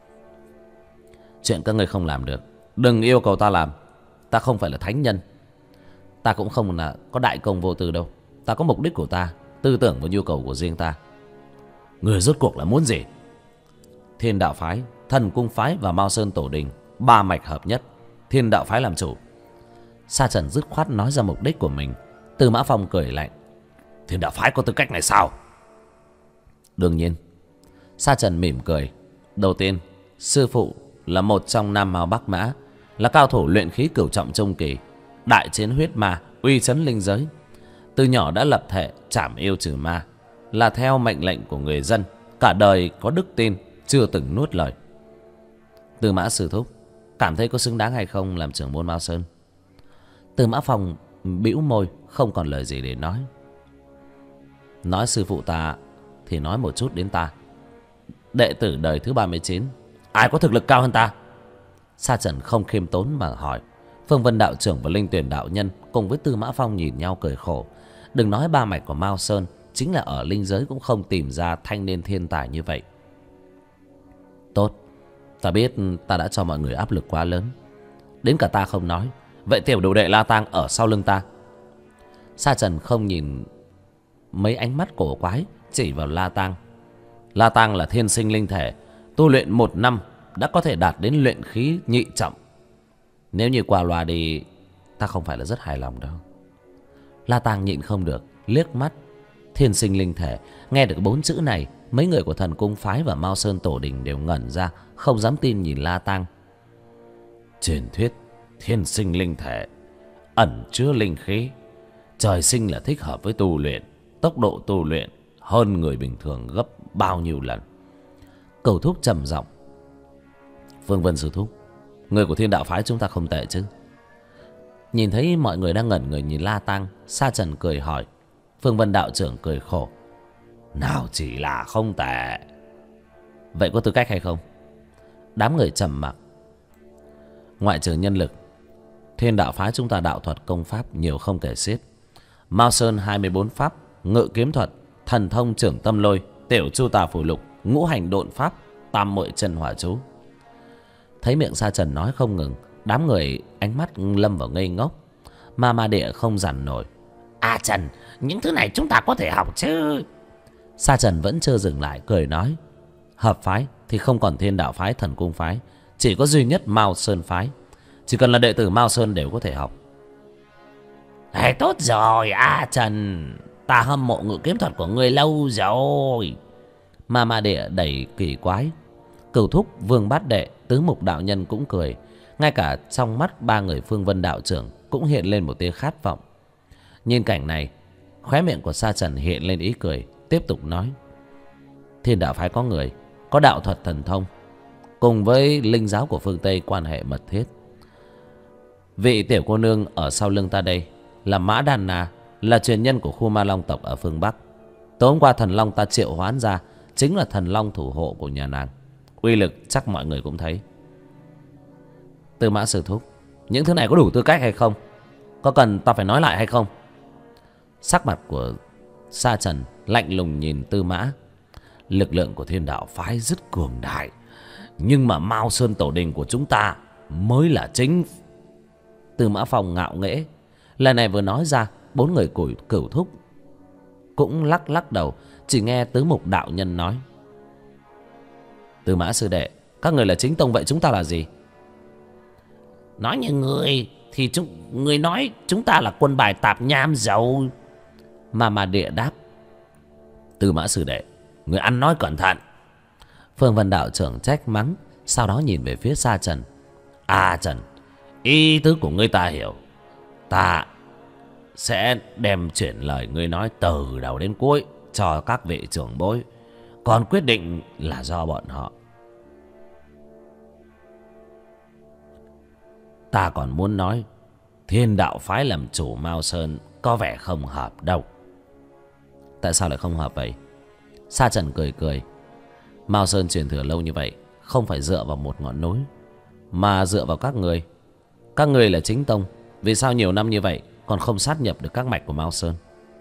Chuyện các ngươi không làm được, đừng yêu cầu ta làm. Ta không phải là thánh nhân, ta cũng không là có đại công vô tư đâu. Ta có mục đích của ta, tư tưởng và nhu cầu của riêng ta. Người rốt cuộc là muốn gì? Thiên Đạo phái, Thần Cung phái và Mao Sơn tổ đình, ba mạch hợp nhất, Thiên Đạo phái làm chủ. Sa Trần dứt khoát nói ra mục đích của mình. Tư Mã Phong cười lạnh. Thiên Đạo phái có tư cách này sao? Đương nhiên. Sa Trần mỉm cười. Đầu tiên, sư phụ là một trong Nam Mao Bắc Mã, là cao thủ luyện khí cửu trọng trung kỳ, đại chiến huyết ma, uy chấn linh giới. Từ nhỏ đã lập thể trảm yêu trừ ma, là theo mệnh lệnh của người dân, cả đời có đức tin, chưa từng nuốt lời. Tư Mã sư thúc, cảm thấy có xứng đáng hay không làm trưởng môn Mao Sơn? Tư Mã Phong bĩu môi, không còn lời gì để nói. Nói sư phụ ta thì nói một chút đến ta. Đệ tử đời thứ 39, ai có thực lực cao hơn ta? Sa Trần không khiêm tốn mà hỏi. Phương Vân đạo trưởng và Linh Tuyền đạo nhân cùng với Tư Mã Phong nhìn nhau cười khổ. Đừng nói ba mạch của Mao Sơn, chính là ở linh giới cũng không tìm ra thanh niên thiên tài như vậy. Tốt, ta biết ta đã cho mọi người áp lực quá lớn, đến cả ta không nói. Vậy tiểu đồ đệ La Tang ở sau lưng ta. Sa Trần không nhìn mấy ánh mắt cổ quái, chỉ vào La Tang. La Tang là thiên sinh linh thể, tu luyện 1 năm đã có thể đạt đến luyện khí nhị trọng. Nếu như qua loa đi, ta không phải là rất hài lòng đâu. La Tang nhịn không được liếc mắt Thiên sinh linh thể. Nghe được 4 chữ này, mấy người của Thần Cung phái và Mao Sơn Tổ Đình đều ngẩn ra, không dám tin nhìn La Tăng. Truyền thuyết thiên sinh linh thể, ẩn chứa linh khí, trời sinh là thích hợp với tu luyện, tốc độ tu luyện hơn người bình thường gấp bao nhiêu lần. Cẩu Thúc trầm giọng: Phương Vân sư thúc, người của Thiên Đạo phái chúng ta không tệ chứ? Nhìn thấy mọi người đang ngẩn người nhìn La Tăng, Sa Trần cười hỏi. Phương Vân đạo trưởng cười khổ: Nào chỉ là không tệ. Vậy có tư cách hay không? Đám người trầm mặc. Ngoại trừ nhân lực, Thiên Đạo phái chúng ta đạo thuật công pháp nhiều không kể xiết. Mao Sơn 24 pháp, ngự kiếm thuật, thần thông trưởng tâm lôi, tiểu chu tà phù lục, ngũ hành độn pháp, tam muội chân hỏa chú. Thấy miệng Sa Trần nói không ngừng, đám người ánh mắt lâm vào ngây ngốc. Ma Địa không dằn nổi: Trần, những thứ này chúng ta có thể học chứ? Sa Trần vẫn chưa dừng lại, cười nói: Hợp phái thì không còn Thiên Đạo phái, Thần Cung phái, chỉ có duy nhất Mao Sơn phái. Chỉ cần là đệ tử Mao Sơn đều có thể học. Tốt rồi Trần, ta hâm mộ ngự kiếm thuật của ngươi lâu rồi. Ma Địa đầy kỳ quái. Cửu Thúc, Vương Bát Đệ, Tứ Mục đạo nhân cũng cười. Ngay cả trong mắt ba người Phương Vân đạo trưởng cũng hiện lên một tia khát vọng. Nhìn cảnh này, khóe miệng của Sa Trần hiện lên ý cười, tiếp tục nói: Thiên Đạo phái có người có đạo thuật thần thông, cùng với linh giáo của phương Tây quan hệ mật thiết. Vị tiểu cô nương ở sau lưng ta đây là Mã Đàn Na, là truyền nhân của khu Ma Long tộc ở phương Bắc. Tối hôm qua thần long ta triệu hoán ra chính là thần long thủ hộ của nhà nàng. Uy lực chắc mọi người cũng thấy. Tư Mã sư thúc, những thứ này có đủ tư cách hay không? Có cần ta phải nói lại hay không? Sắc mặt của Sa Trần lạnh lùng nhìn Tư Mã. Lực lượng của Thiên Đạo phái rất cường đại, nhưng mà Mao Sơn Tổ Đình của chúng ta mới là chính. Tư Mã Phong ngạo nghễ. Lần này vừa nói ra, 4 người Cửu Thúc cũng lắc lắc đầu. Chỉ nghe Tứ Mục đạo nhân nói: Tư Mã sư đệ, các người là chính tông, vậy chúng ta là gì? Nói như người thì người nói chúng ta là quân bài tạp nham rồi. Ma Địa đáp: Tư Mã sư đệ, người ăn nói cẩn thận. Phương Vân đạo trưởng trách mắng, sau đó nhìn về phía Sa Trần: Trần, ý tứ của ngươi ta hiểu. Ta sẽ đem chuyển lời ngươi nói từ đầu đến cuối cho các vị trưởng bối, còn quyết định là do bọn họ. Ta còn muốn nói, Thiên Đạo phái làm chủ Mao Sơn có vẻ không hợp đâu. Tại sao lại không hợp vậy? Sa Trần cười cười: Mao Sơn truyền thừa lâu như vậy, không phải dựa vào một ngọn núi, mà dựa vào các người. Các người là chính tông, vì sao nhiều năm như vậy còn không sát nhập được các mạch của Mao Sơn?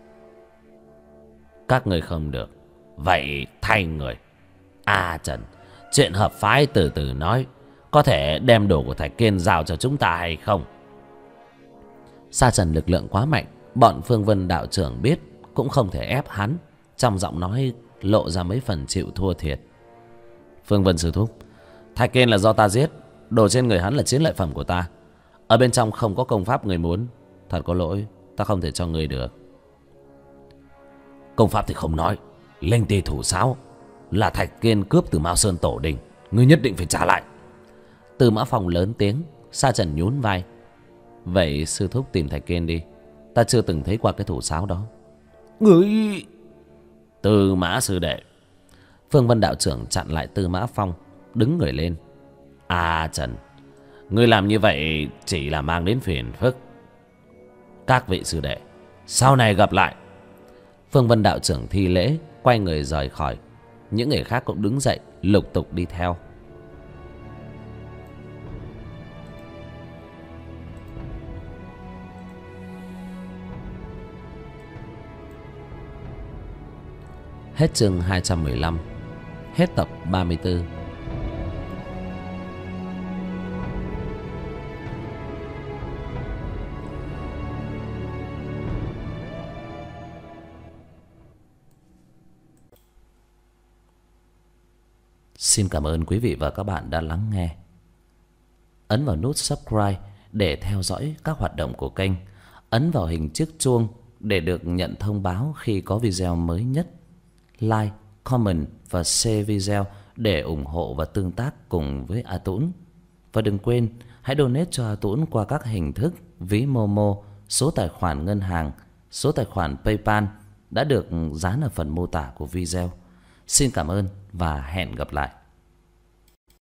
Các người không được, vậy thay người. Trần, chuyện hợp phái từ từ nói. Có thể đem đồ của Thạch Kiên giao cho chúng ta hay không? Sa Trần lực lượng quá mạnh, bọn Phương Vân đạo trưởng biết cũng không thể ép hắn. Trong giọng nói lộ ra mấy phần chịu thua thiệt. Phương Vân sư thúc, Thạch Kiên là do ta giết, đồ trên người hắn là chiến lợi phẩm của ta. Ở bên trong không có công pháp người muốn. Thật có lỗi, ta không thể cho người được. Công pháp thì không nói, linh ti thủ sáo là Thạch Kiên cướp từ Mao Sơn Tổ Đình, ngươi nhất định phải trả lại. Tư Mã Phong lớn tiếng. Sa Trần nhún vai: Vậy sư thúc tìm Thạch Kiên đi, ta chưa từng thấy qua cái thủ sáo đó. Ngươi... Tư Mã sư đệ. Phương Vân đạo trưởng chặn lại Tư Mã Phong, đứng người lên: Trần, ngươi làm như vậy chỉ là mang đến phiền phức. Các vị sư đệ, sau này gặp lại. Phương Vân đạo trưởng thi lễ, quay người rời khỏi. Những người khác cũng đứng dậy, lục tục đi theo. Hết chương 215. Hết tập 34. Xin cảm ơn quý vị và các bạn đã lắng nghe. Ấn vào nút subscribe để theo dõi các hoạt động của kênh. Ấn vào hình chiếc chuông để được nhận thông báo khi có video mới nhất. Like, comment và share video để ủng hộ và tương tác cùng với A Tũng. Và đừng quên hãy donate cho A Tũng qua các hình thức ví Momo, số tài khoản ngân hàng, số tài khoản PayPal đã được dán ở phần mô tả của video. Xin cảm ơn và hẹn gặp lại.